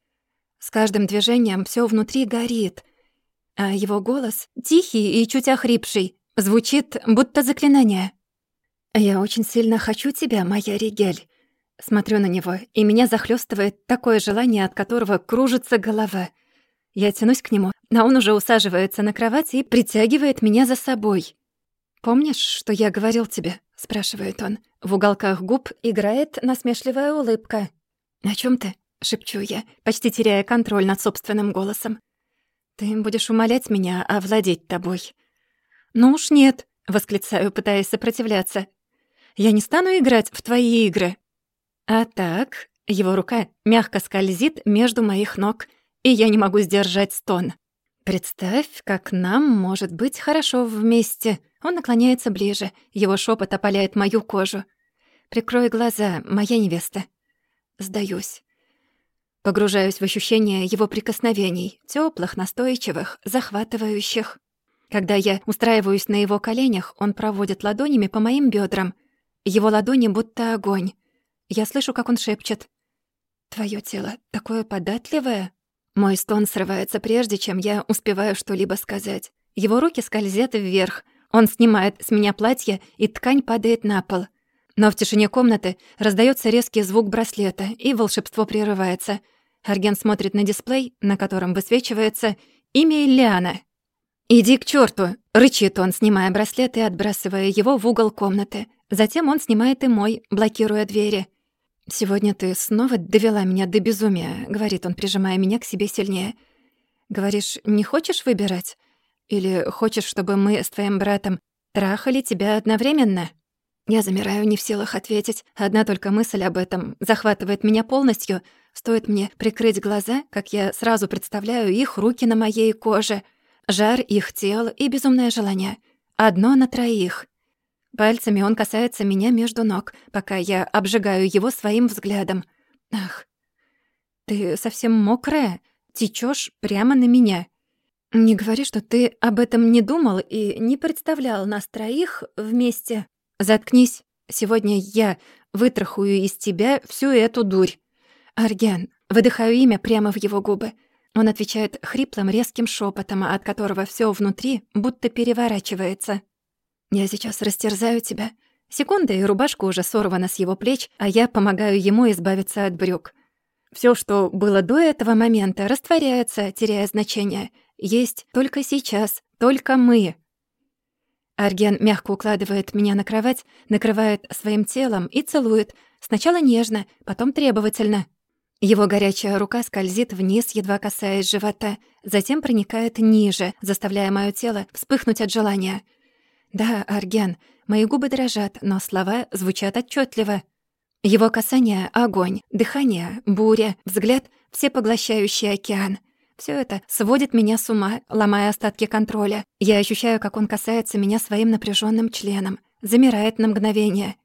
С каждым движением всё внутри горит, а его голос, тихий и чуть охрипший, звучит будто заклинание. «Я очень сильно хочу тебя, моя Ригель». Смотрю на него, и меня захлёстывает такое желание, от которого кружится голова. Я тянусь к нему, а он уже усаживается на кровати и притягивает меня за собой. «Помнишь, что я говорил тебе?» — спрашивает он. В уголках губ играет насмешливая улыбка. «О чём ты?» — шепчу я, почти теряя контроль над собственным голосом. «Ты будешь умолять меня овладеть тобой». «Ну уж нет», — восклицаю, пытаясь сопротивляться. «Я не стану играть в твои игры». А так, его рука мягко скользит между моих ног, и я не могу сдержать стон. «Представь, как нам может быть хорошо вместе». Он наклоняется ближе, его шепот опаляет мою кожу. «Прикрой глаза, моя невеста». Сдаюсь. Погружаюсь в ощущение его прикосновений, тёплых, настойчивых, захватывающих. Когда я устраиваюсь на его коленях, он проводит ладонями по моим бёдрам. Его ладони будто огонь. Я слышу, как он шепчет: «Твоё тело такое податливое». Мой стон срывается прежде, чем я успеваю что-либо сказать. Его руки скользят вверх. Он снимает с меня платье, и ткань падает на пол. Но в тишине комнаты раздаётся резкий звук браслета, и волшебство прерывается. Арген смотрит на дисплей, на котором высвечивается имя Иллиана. «Иди к чёрту!» — рычит он, снимая браслет и отбрасывая его в угол комнаты. Затем он снимает и мой, блокируя двери. «Сегодня ты снова довела меня до безумия», — говорит он, прижимая меня к себе сильнее. «Говоришь, не хочешь выбирать? Или хочешь, чтобы мы с твоим братом трахали тебя одновременно?» Я замираю, не в силах ответить. Одна только мысль об этом захватывает меня полностью. Стоит мне прикрыть глаза, как я сразу представляю их руки на моей коже, жар их тел и безумное желание. Одно на троих. Пальцами он касается меня между ног, пока я обжигаю его своим взглядом. «Ах, ты совсем мокрая, течёшь прямо на меня. Не говори, что ты об этом не думал и не представлял нас троих вместе. Заткнись. Сегодня я вытрахаю из тебя всю эту дурь». «Арген». Выдыхаю имя прямо в его губы. Он отвечает хриплым, резким шёпотом, от которого всё внутри будто переворачивается. «Я сейчас растерзаю тебя». Секунда, и рубашка уже сорвана с его плеч, а я помогаю ему избавиться от брюк. Всё, что было до этого момента, растворяется, теряя значение. Есть только сейчас, только мы. Арген мягко укладывает меня на кровать, накрывает своим телом и целует. Сначала нежно, потом требовательно. Его горячая рука скользит вниз, едва касаясь живота, затем проникает ниже, заставляя моё тело вспыхнуть от желания. «Да, Арген, мои губы дрожат, но слова звучат отчётливо». Его касание — огонь, дыхание — буря, взгляд — всепоглощающий океан. Всё это сводит меня с ума, ломая остатки контроля. Я ощущаю, как он касается меня своим напряжённым членом, замирает на мгновение.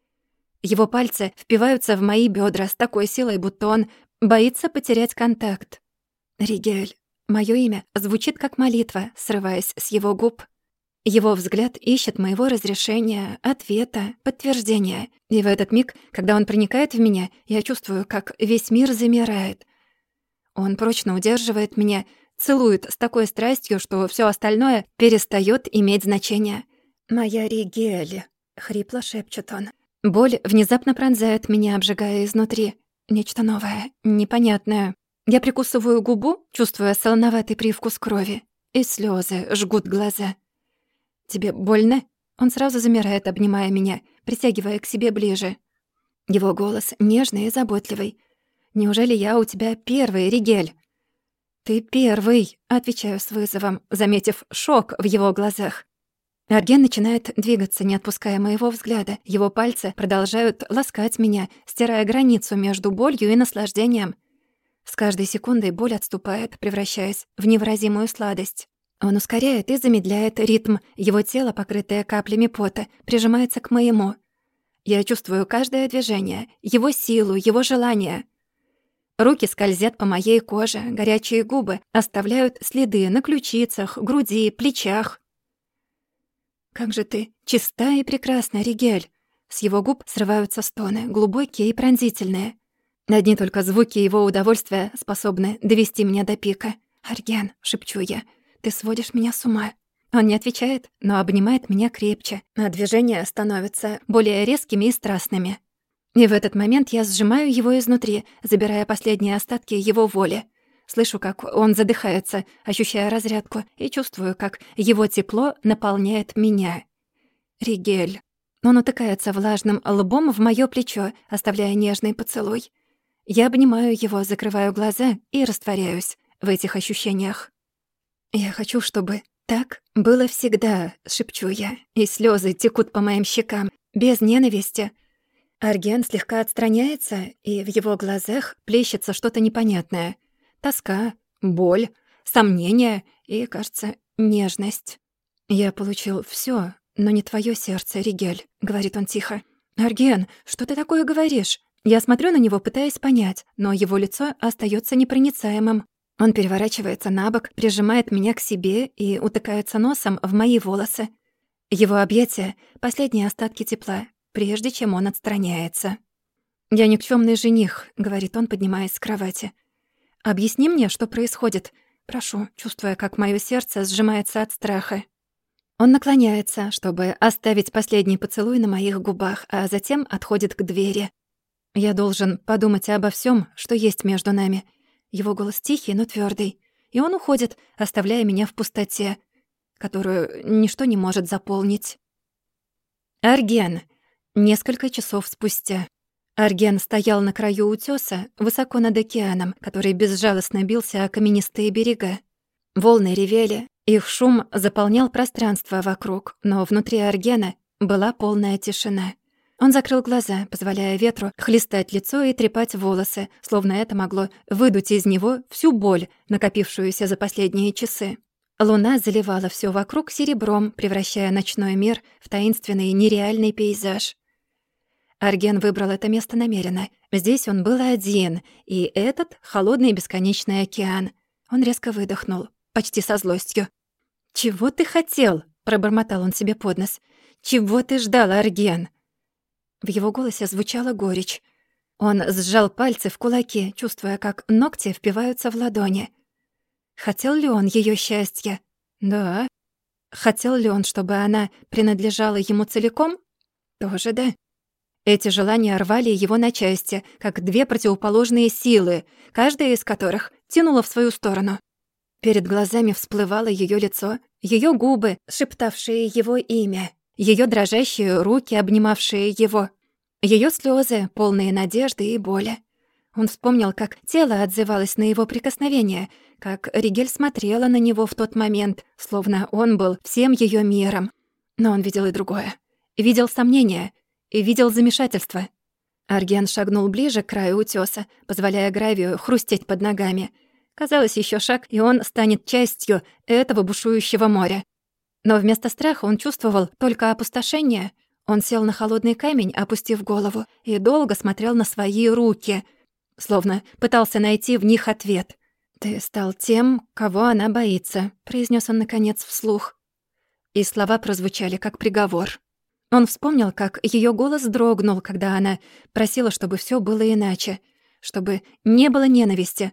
Его пальцы впиваются в мои бёдра с такой силой, будто он боится потерять контакт. «Ригель». Моё имя звучит как молитва, срываясь с его губ. Его взгляд ищет моего разрешения, ответа, подтверждения. И в этот миг, когда он проникает в меня, я чувствую, как весь мир замирает. Он прочно удерживает меня, целует с такой страстью, что всё остальное перестаёт иметь значение. «Моя Ригель», — хрипло шепчет он. Боль внезапно пронзает меня, обжигая изнутри. Нечто новое, непонятное. Я прикусываю губу, чувствуя солоноватый привкус крови, и слёзы жгут глаза. «Тебе больно?» Он сразу замирает, обнимая меня, притягивая к себе ближе. Его голос нежный и заботливый. «Неужели я у тебя первый, Ригель?» «Ты первый», — отвечаю с вызовом, заметив шок в его глазах. Арген начинает двигаться, не отпуская моего взгляда. Его пальцы продолжают ласкать меня, стирая границу между болью и наслаждением. С каждой секундой боль отступает, превращаясь в невыразимую сладость. Он ускоряет и замедляет ритм. Его тело, покрытое каплями пота, прижимается к моему. Я чувствую каждое движение, его силу, его желание. Руки скользят по моей коже, горячие губы оставляют следы на ключицах, груди, плечах. «Как же ты чиста и прекрасна, Ригель!» С его губ срываются стоны, глубокие и пронзительные. Одни только звуки его удовольствия способны довести меня до пика. «Арген», — шепчу я, — «ты сводишь меня с ума». Он не отвечает, но обнимает меня крепче, а движения становятся более резкими и страстными. И в этот момент я сжимаю его изнутри, забирая последние остатки его воли. Слышу, как он задыхается, ощущая разрядку, и чувствую, как его тепло наполняет меня. «Ригель». Он утыкается влажным лбом в моё плечо, оставляя нежный поцелуй. Я обнимаю его, закрываю глаза и растворяюсь в этих ощущениях. «Я хочу, чтобы так было всегда», — шепчу я, и слёзы текут по моим щекам, без ненависти, Арген слегка отстраняется, и в его глазах плещется что-то непонятное. Тоска, боль, сомнение и, кажется, нежность. «Я получил всё, но не твоё сердце, Ригель», — говорит он тихо. «Арген, что ты такое говоришь?» Я смотрю на него, пытаясь понять, но его лицо остаётся непроницаемым. Он переворачивается на бок, прижимает меня к себе и утыкается носом в мои волосы. Его объятия — последние остатки тепла, прежде чем он отстраняется. «Я никчёмный жених», — говорит он, поднимаясь с кровати. «Объясни мне, что происходит. Прошу», чувствуя, как моё сердце сжимается от страха. Он наклоняется, чтобы оставить последний поцелуй на моих губах, а затем отходит к двери. «Я должен подумать обо всём, что есть между нами». Его голос тихий, но твёрдый. И он уходит, оставляя меня в пустоте, которую ничто не может заполнить. Арген. Несколько часов спустя. Арген стоял на краю утёса, высоко над океаном, который безжалостно бился о каменистые берега. Волны ревели, их шум заполнял пространство вокруг, но внутри Аргена была полная тишина. Он закрыл глаза, позволяя ветру хлестать лицо и трепать волосы, словно это могло выдуть из него всю боль, накопившуюся за последние часы. Луна заливала всё вокруг серебром, превращая ночной мир в таинственный нереальный пейзаж. Арген выбрал это место намеренно. Здесь он был один, и этот холодный бесконечный океан. Он резко выдохнул, почти со злостью. «Чего ты хотел?» — пробормотал он себе под нос. «Чего ты ждал, Арген?» В его голосе звучала горечь. Он сжал пальцы в кулаки, чувствуя, как ногти впиваются в ладони. Хотел ли он её счастья? Да. Хотел ли он, чтобы она принадлежала ему целиком? Тоже да. Эти желания рвали его на части, как две противоположные силы, каждая из которых тянула в свою сторону. Перед глазами всплывало её лицо, её губы, шептавшие его имя, её дрожащие руки, обнимавшие его, её слёзы, полные надежды и боли. Он вспомнил, как тело отзывалось на его прикосновение, как Ригель смотрела на него в тот момент, словно он был всем её миром. Но он видел и другое. Видел сомнения и видел замешательство. Арген шагнул ближе к краю утёса, позволяя гравию хрустеть под ногами. Казалось, ещё шаг, и он станет частью этого бушующего моря. Но вместо страха он чувствовал только опустошение. Он сел на холодный камень, опустив голову, и долго смотрел на свои руки, словно пытался найти в них ответ. «Ты стал тем, кого она боится», — произнёс он, наконец, вслух. И слова прозвучали как приговор. Он вспомнил, как её голос дрогнул, когда она просила, чтобы всё было иначе, чтобы не было ненависти.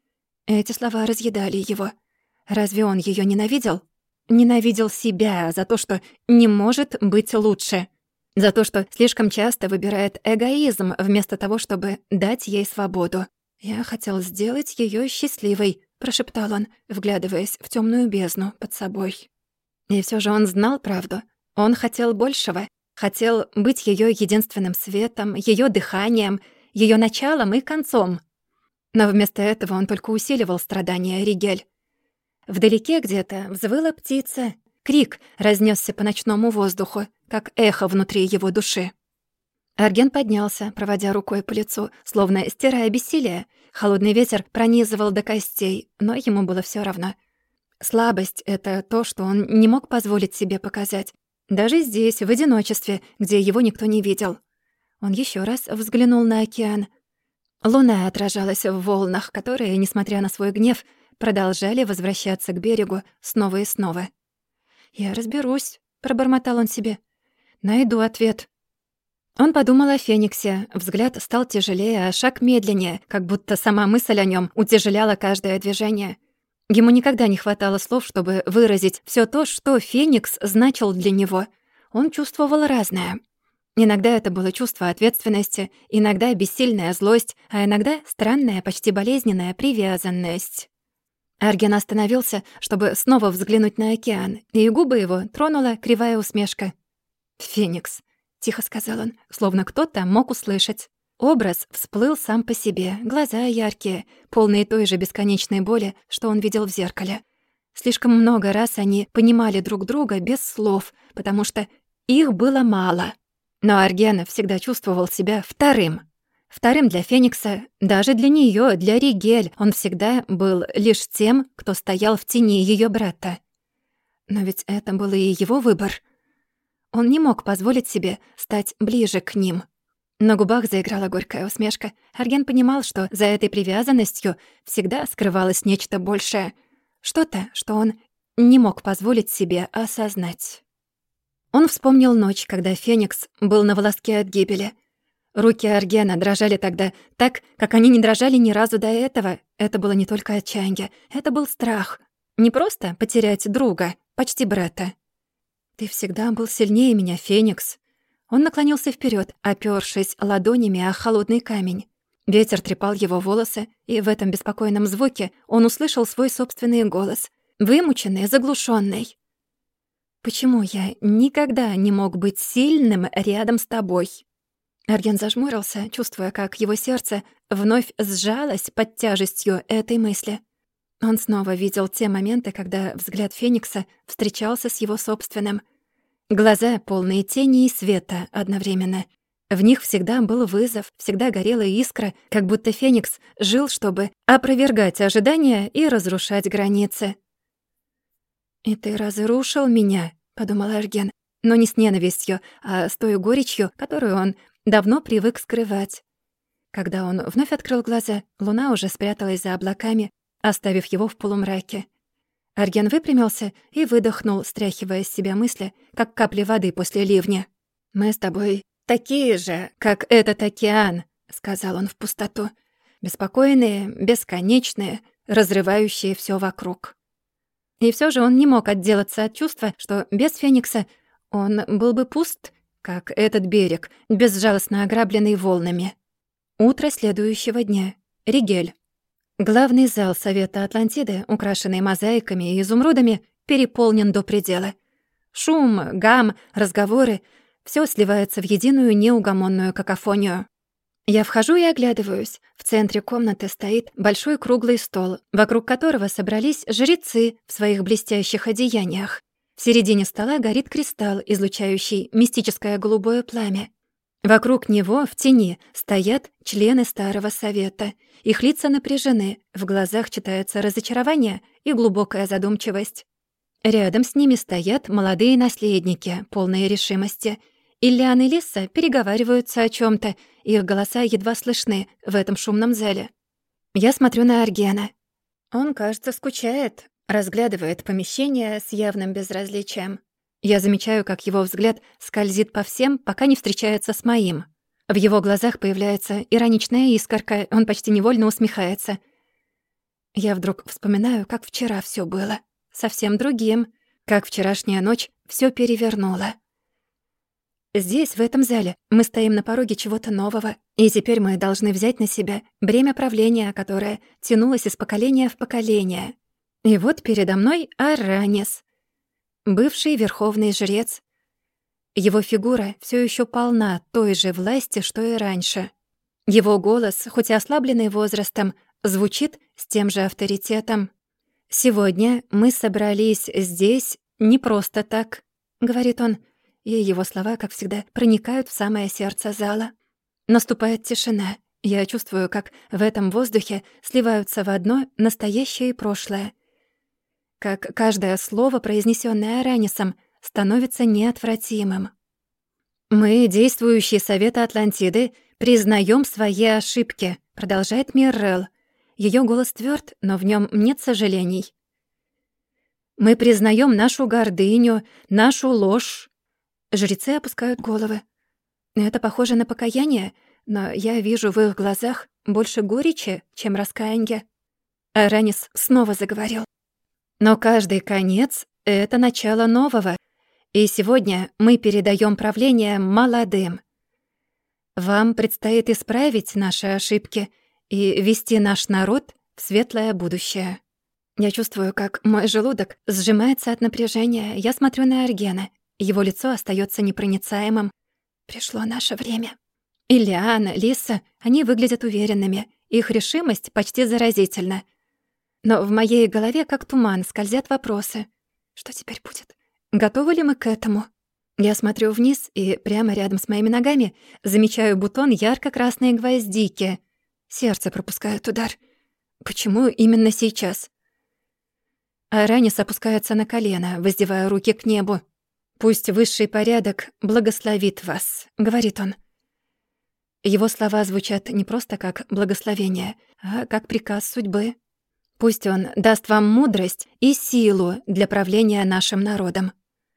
Эти слова разъедали его. Разве он её ненавидел? Ненавидел себя за то, что не может быть лучше. За то, что слишком часто выбирает эгоизм вместо того, чтобы дать ей свободу. «Я хотел сделать её счастливой», — прошептал он, вглядываясь в тёмную бездну под собой. И всё же он знал правду. Он хотел большего. Хотел быть её единственным светом, её дыханием, её началом и концом. Но вместо этого он только усиливал страдания Ригель. Вдалеке где-то взвыла птица. Крик разнесся по ночному воздуху, как эхо внутри его души. Арген поднялся, проводя рукой по лицу, словно стирая бессилие. Холодный ветер пронизывал до костей, но ему было всё равно. Слабость — это то, что он не мог позволить себе показать. Даже здесь, в одиночестве, где его никто не видел. Он ещё раз взглянул на океан. Луна отражалась в волнах, которые, несмотря на свой гнев, продолжали возвращаться к берегу снова и снова. «Я разберусь», — пробормотал он себе. «Найду ответ». Он подумал о Фениксе. Взгляд стал тяжелее, а шаг медленнее, как будто сама мысль о нём утяжеляла каждое движение. Ему никогда не хватало слов, чтобы выразить всё то, что Феникс значил для него. Он чувствовал разное. Иногда это было чувство ответственности, иногда бессильная злость, а иногда странная, почти болезненная привязанность. Арген остановился, чтобы снова взглянуть на океан, и губы его тронула кривая усмешка. «Феникс», — тихо сказал он, словно кто-то мог услышать. Образ всплыл сам по себе, глаза яркие, полные той же бесконечной боли, что он видел в зеркале. Слишком много раз они понимали друг друга без слов, потому что их было мало. Но Арген всегда чувствовал себя вторым. Вторым для Феникса, даже для неё, для Ригель. Он всегда был лишь тем, кто стоял в тени её брата. Но ведь это был и его выбор. Он не мог позволить себе стать ближе к ним. На губах заиграла горькая усмешка. Арген понимал, что за этой привязанностью всегда скрывалось нечто большее. Что-то, что он не мог позволить себе осознать. Он вспомнил ночь, когда Феникс был на волоске от гибели. Руки Аргена дрожали тогда так, как они не дрожали ни разу до этого. Это было не только отчаяние, это был страх. Не просто потерять друга, почти брата. «Ты всегда был сильнее меня, Феникс». Он наклонился вперед, опёршись ладонями о холодный камень. Ветер трепал его волосы, и в этом беспокойном звуке он услышал свой собственный голос, вымученный, заглушенный. «Почему я никогда не мог быть сильным рядом с тобой?» Арген зажмурился, чувствуя, как его сердце вновь сжалось под тяжестью этой мысли. Он снова видел те моменты, когда взгляд Феникса встречался с его собственным. Глаза, полные тени и света одновременно. В них всегда был вызов, всегда горела искра, как будто Феникс жил, чтобы опровергать ожидания и разрушать границы. «И ты разрушил меня», — подумал Арген, но не с ненавистью, а с той горечью, которую он давно привык скрывать. Когда он вновь открыл глаза, луна уже спряталась за облаками, оставив его в полумраке. Арген выпрямился и выдохнул, стряхивая с себя мысли, как капли воды после ливня. «Мы с тобой такие же, как этот океан», — сказал он в пустоту. «Беспокойные, бесконечные, разрывающие всё вокруг». И всё же он не мог отделаться от чувства, что без Феникса он был бы пуст, как этот берег, безжалостно ограбленный волнами. Утро следующего дня. Ригель. Главный зал Совета Атлантиды, украшенный мозаиками и изумрудами, переполнен до предела. Шум, гам, разговоры — всё сливается в единую неугомонную какофонию. Я вхожу и оглядываюсь. В центре комнаты стоит большой круглый стол, вокруг которого собрались жрецы в своих блестящих одеяниях. В середине стола горит кристалл, излучающий мистическое голубое пламя. Вокруг него, в тени, стоят члены Старого Совета. Их лица напряжены, в глазах читается разочарование и глубокая задумчивость. Рядом с ними стоят молодые наследники, полные решимости. Иллиан и Лисса переговариваются о чём-то, их голоса едва слышны в этом шумном зале. Я смотрю на Аргена. Он, кажется, скучает, разглядывает помещение с явным безразличием. Я замечаю, как его взгляд скользит по всем, пока не встречается с моим. В его глазах появляется ироничная искорка, он почти невольно усмехается. Я вдруг вспоминаю, как вчера всё было. Совсем другим. Как вчерашняя ночь всё перевернула. Здесь, в этом зале, мы стоим на пороге чего-то нового, и теперь мы должны взять на себя бремя правления, которое тянулось из поколения в поколение. И вот передо мной Аранис, бывший верховный жрец. Его фигура всё ещё полна той же власти, что и раньше. Его голос, хоть и ослабленный возрастом, звучит с тем же авторитетом. «Сегодня мы собрались здесь не просто так», — говорит он, и его слова, как всегда, проникают в самое сердце зала. Наступает тишина. Я чувствую, как в этом воздухе сливаются в одно настоящее и прошлое. Как каждое слово, произнесённое Аранисом, становится неотвратимым. «Мы, действующий Совет Атлантиды, признаём свои ошибки», — продолжает Миррел. Её голос твёрд, но в нём нет сожалений. «Мы признаём нашу гордыню, нашу ложь». Жрецы опускают головы. Это похоже на покаяние, но я вижу в их глазах больше горечи, чем раскаянья. Аранис снова заговорил. «Но каждый конец — это начало нового, и сегодня мы передаём правление молодым. Вам предстоит исправить наши ошибки и вести наш народ в светлое будущее». Я чувствую, как мой желудок сжимается от напряжения. Я смотрю на Аргена. Его лицо остаётся непроницаемым. Пришло наше время. Иллиан, Лисса, они выглядят уверенными. Их решимость почти заразительна. Но в моей голове, как туман, скользят вопросы. Что теперь будет? Готовы ли мы к этому? Я смотрю вниз, и прямо рядом с моими ногами замечаю бутон ярко-красной гвоздики. Сердце пропускает удар. Почему именно сейчас? Аранис опускается на колено, воздевая руки к небу. «Пусть высший порядок благословит вас», — говорит он. Его слова звучат не просто как благословение, а как приказ судьбы. Пусть он даст вам мудрость и силу для правления нашим народом.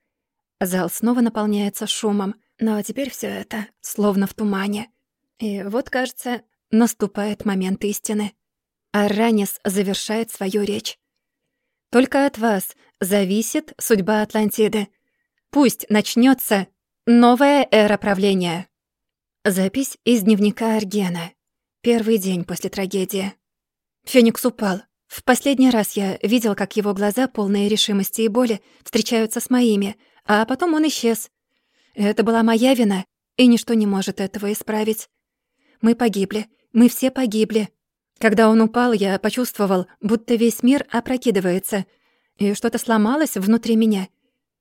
Зал снова наполняется шумом, но теперь всё это словно в тумане. И вот, кажется, наступает момент истины. Аранис завершает свою речь. «Только от вас зависит судьба Атлантиды. Пусть начнётся новая эра правления». Запись из дневника Аргена. Первый день после трагедии. Феникс упал. В последний раз я видел, как его глаза, полные решимости и боли, встречаются с моими, а потом он исчез. Это была моя вина, и ничто не может этого исправить. Мы погибли. Мы все погибли. Когда он упал, я почувствовал, будто весь мир опрокидывается, и что-то сломалось внутри меня.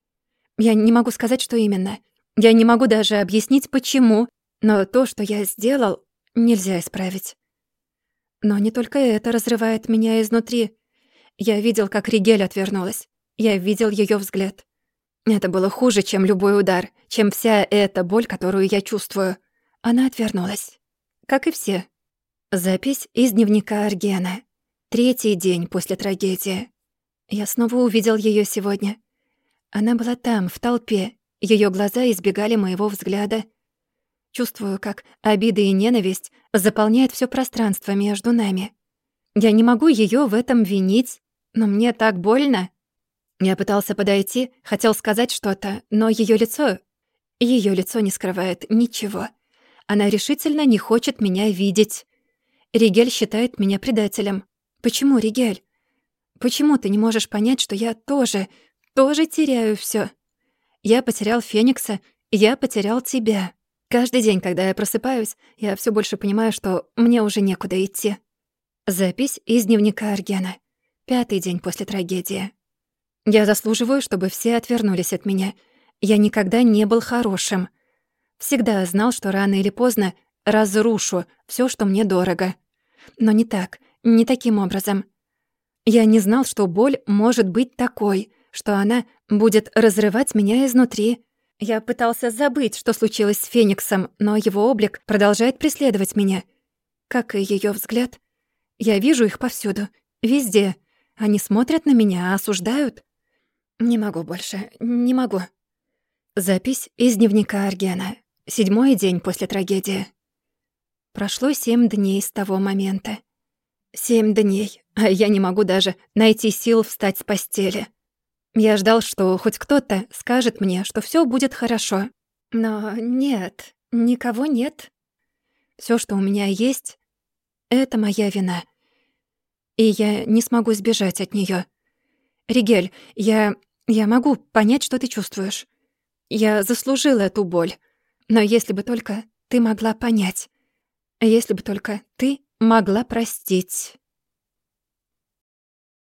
Я не могу сказать, что именно. Я не могу даже объяснить, почему, но то, что я сделал, нельзя исправить. Но не только это разрывает меня изнутри. Я видел, как Ригель отвернулась. Я видел её взгляд. Это было хуже, чем любой удар, чем вся эта боль, которую я чувствую. Она отвернулась. Как и все. Запись из дневника Аргена. Третий день после трагедии. Я снова увидел её сегодня. Она была там, в толпе. Её глаза избегали моего взгляда. Чувствую, как обида и ненависть заполняют всё пространство между нами. Я не могу её в этом винить, но мне так больно. Я пытался подойти, хотел сказать что-то, но её лицо не скрывает ничего. Она решительно не хочет меня видеть. Ригель считает меня предателем. Почему, Ригель? Почему ты не можешь понять, что я тоже теряю всё? Я потерял Феникса, я потерял тебя. Каждый день, когда я просыпаюсь, я всё больше понимаю, что мне уже некуда идти. Запись из дневника Аргена. 5-й день после трагедии. Я заслуживаю, чтобы все отвернулись от меня. Я никогда не был хорошим. Всегда знал, что рано или поздно разрушу всё, что мне дорого. Но не так, не таким образом. Я не знал, что боль может быть такой, что она будет разрывать меня изнутри. Я пытался забыть, что случилось с Фениксом, но его облик продолжает преследовать меня. Как и её взгляд. Я вижу их повсюду, везде. Они смотрят на меня, осуждают. Не могу больше, не могу. Запись из дневника Аргена. 7-й день после трагедии. Прошло 7 дней с того момента. 7 дней, а я не могу даже найти сил встать с постели. Я ждал, что хоть кто-то скажет мне, что всё будет хорошо. Но нет, никого нет. Всё, что у меня есть, — это моя вина. И я не смогу сбежать от неё. Ригель, я могу понять, что ты чувствуешь. Я заслужил эту боль. Но если бы только ты могла понять. Если бы только ты могла простить.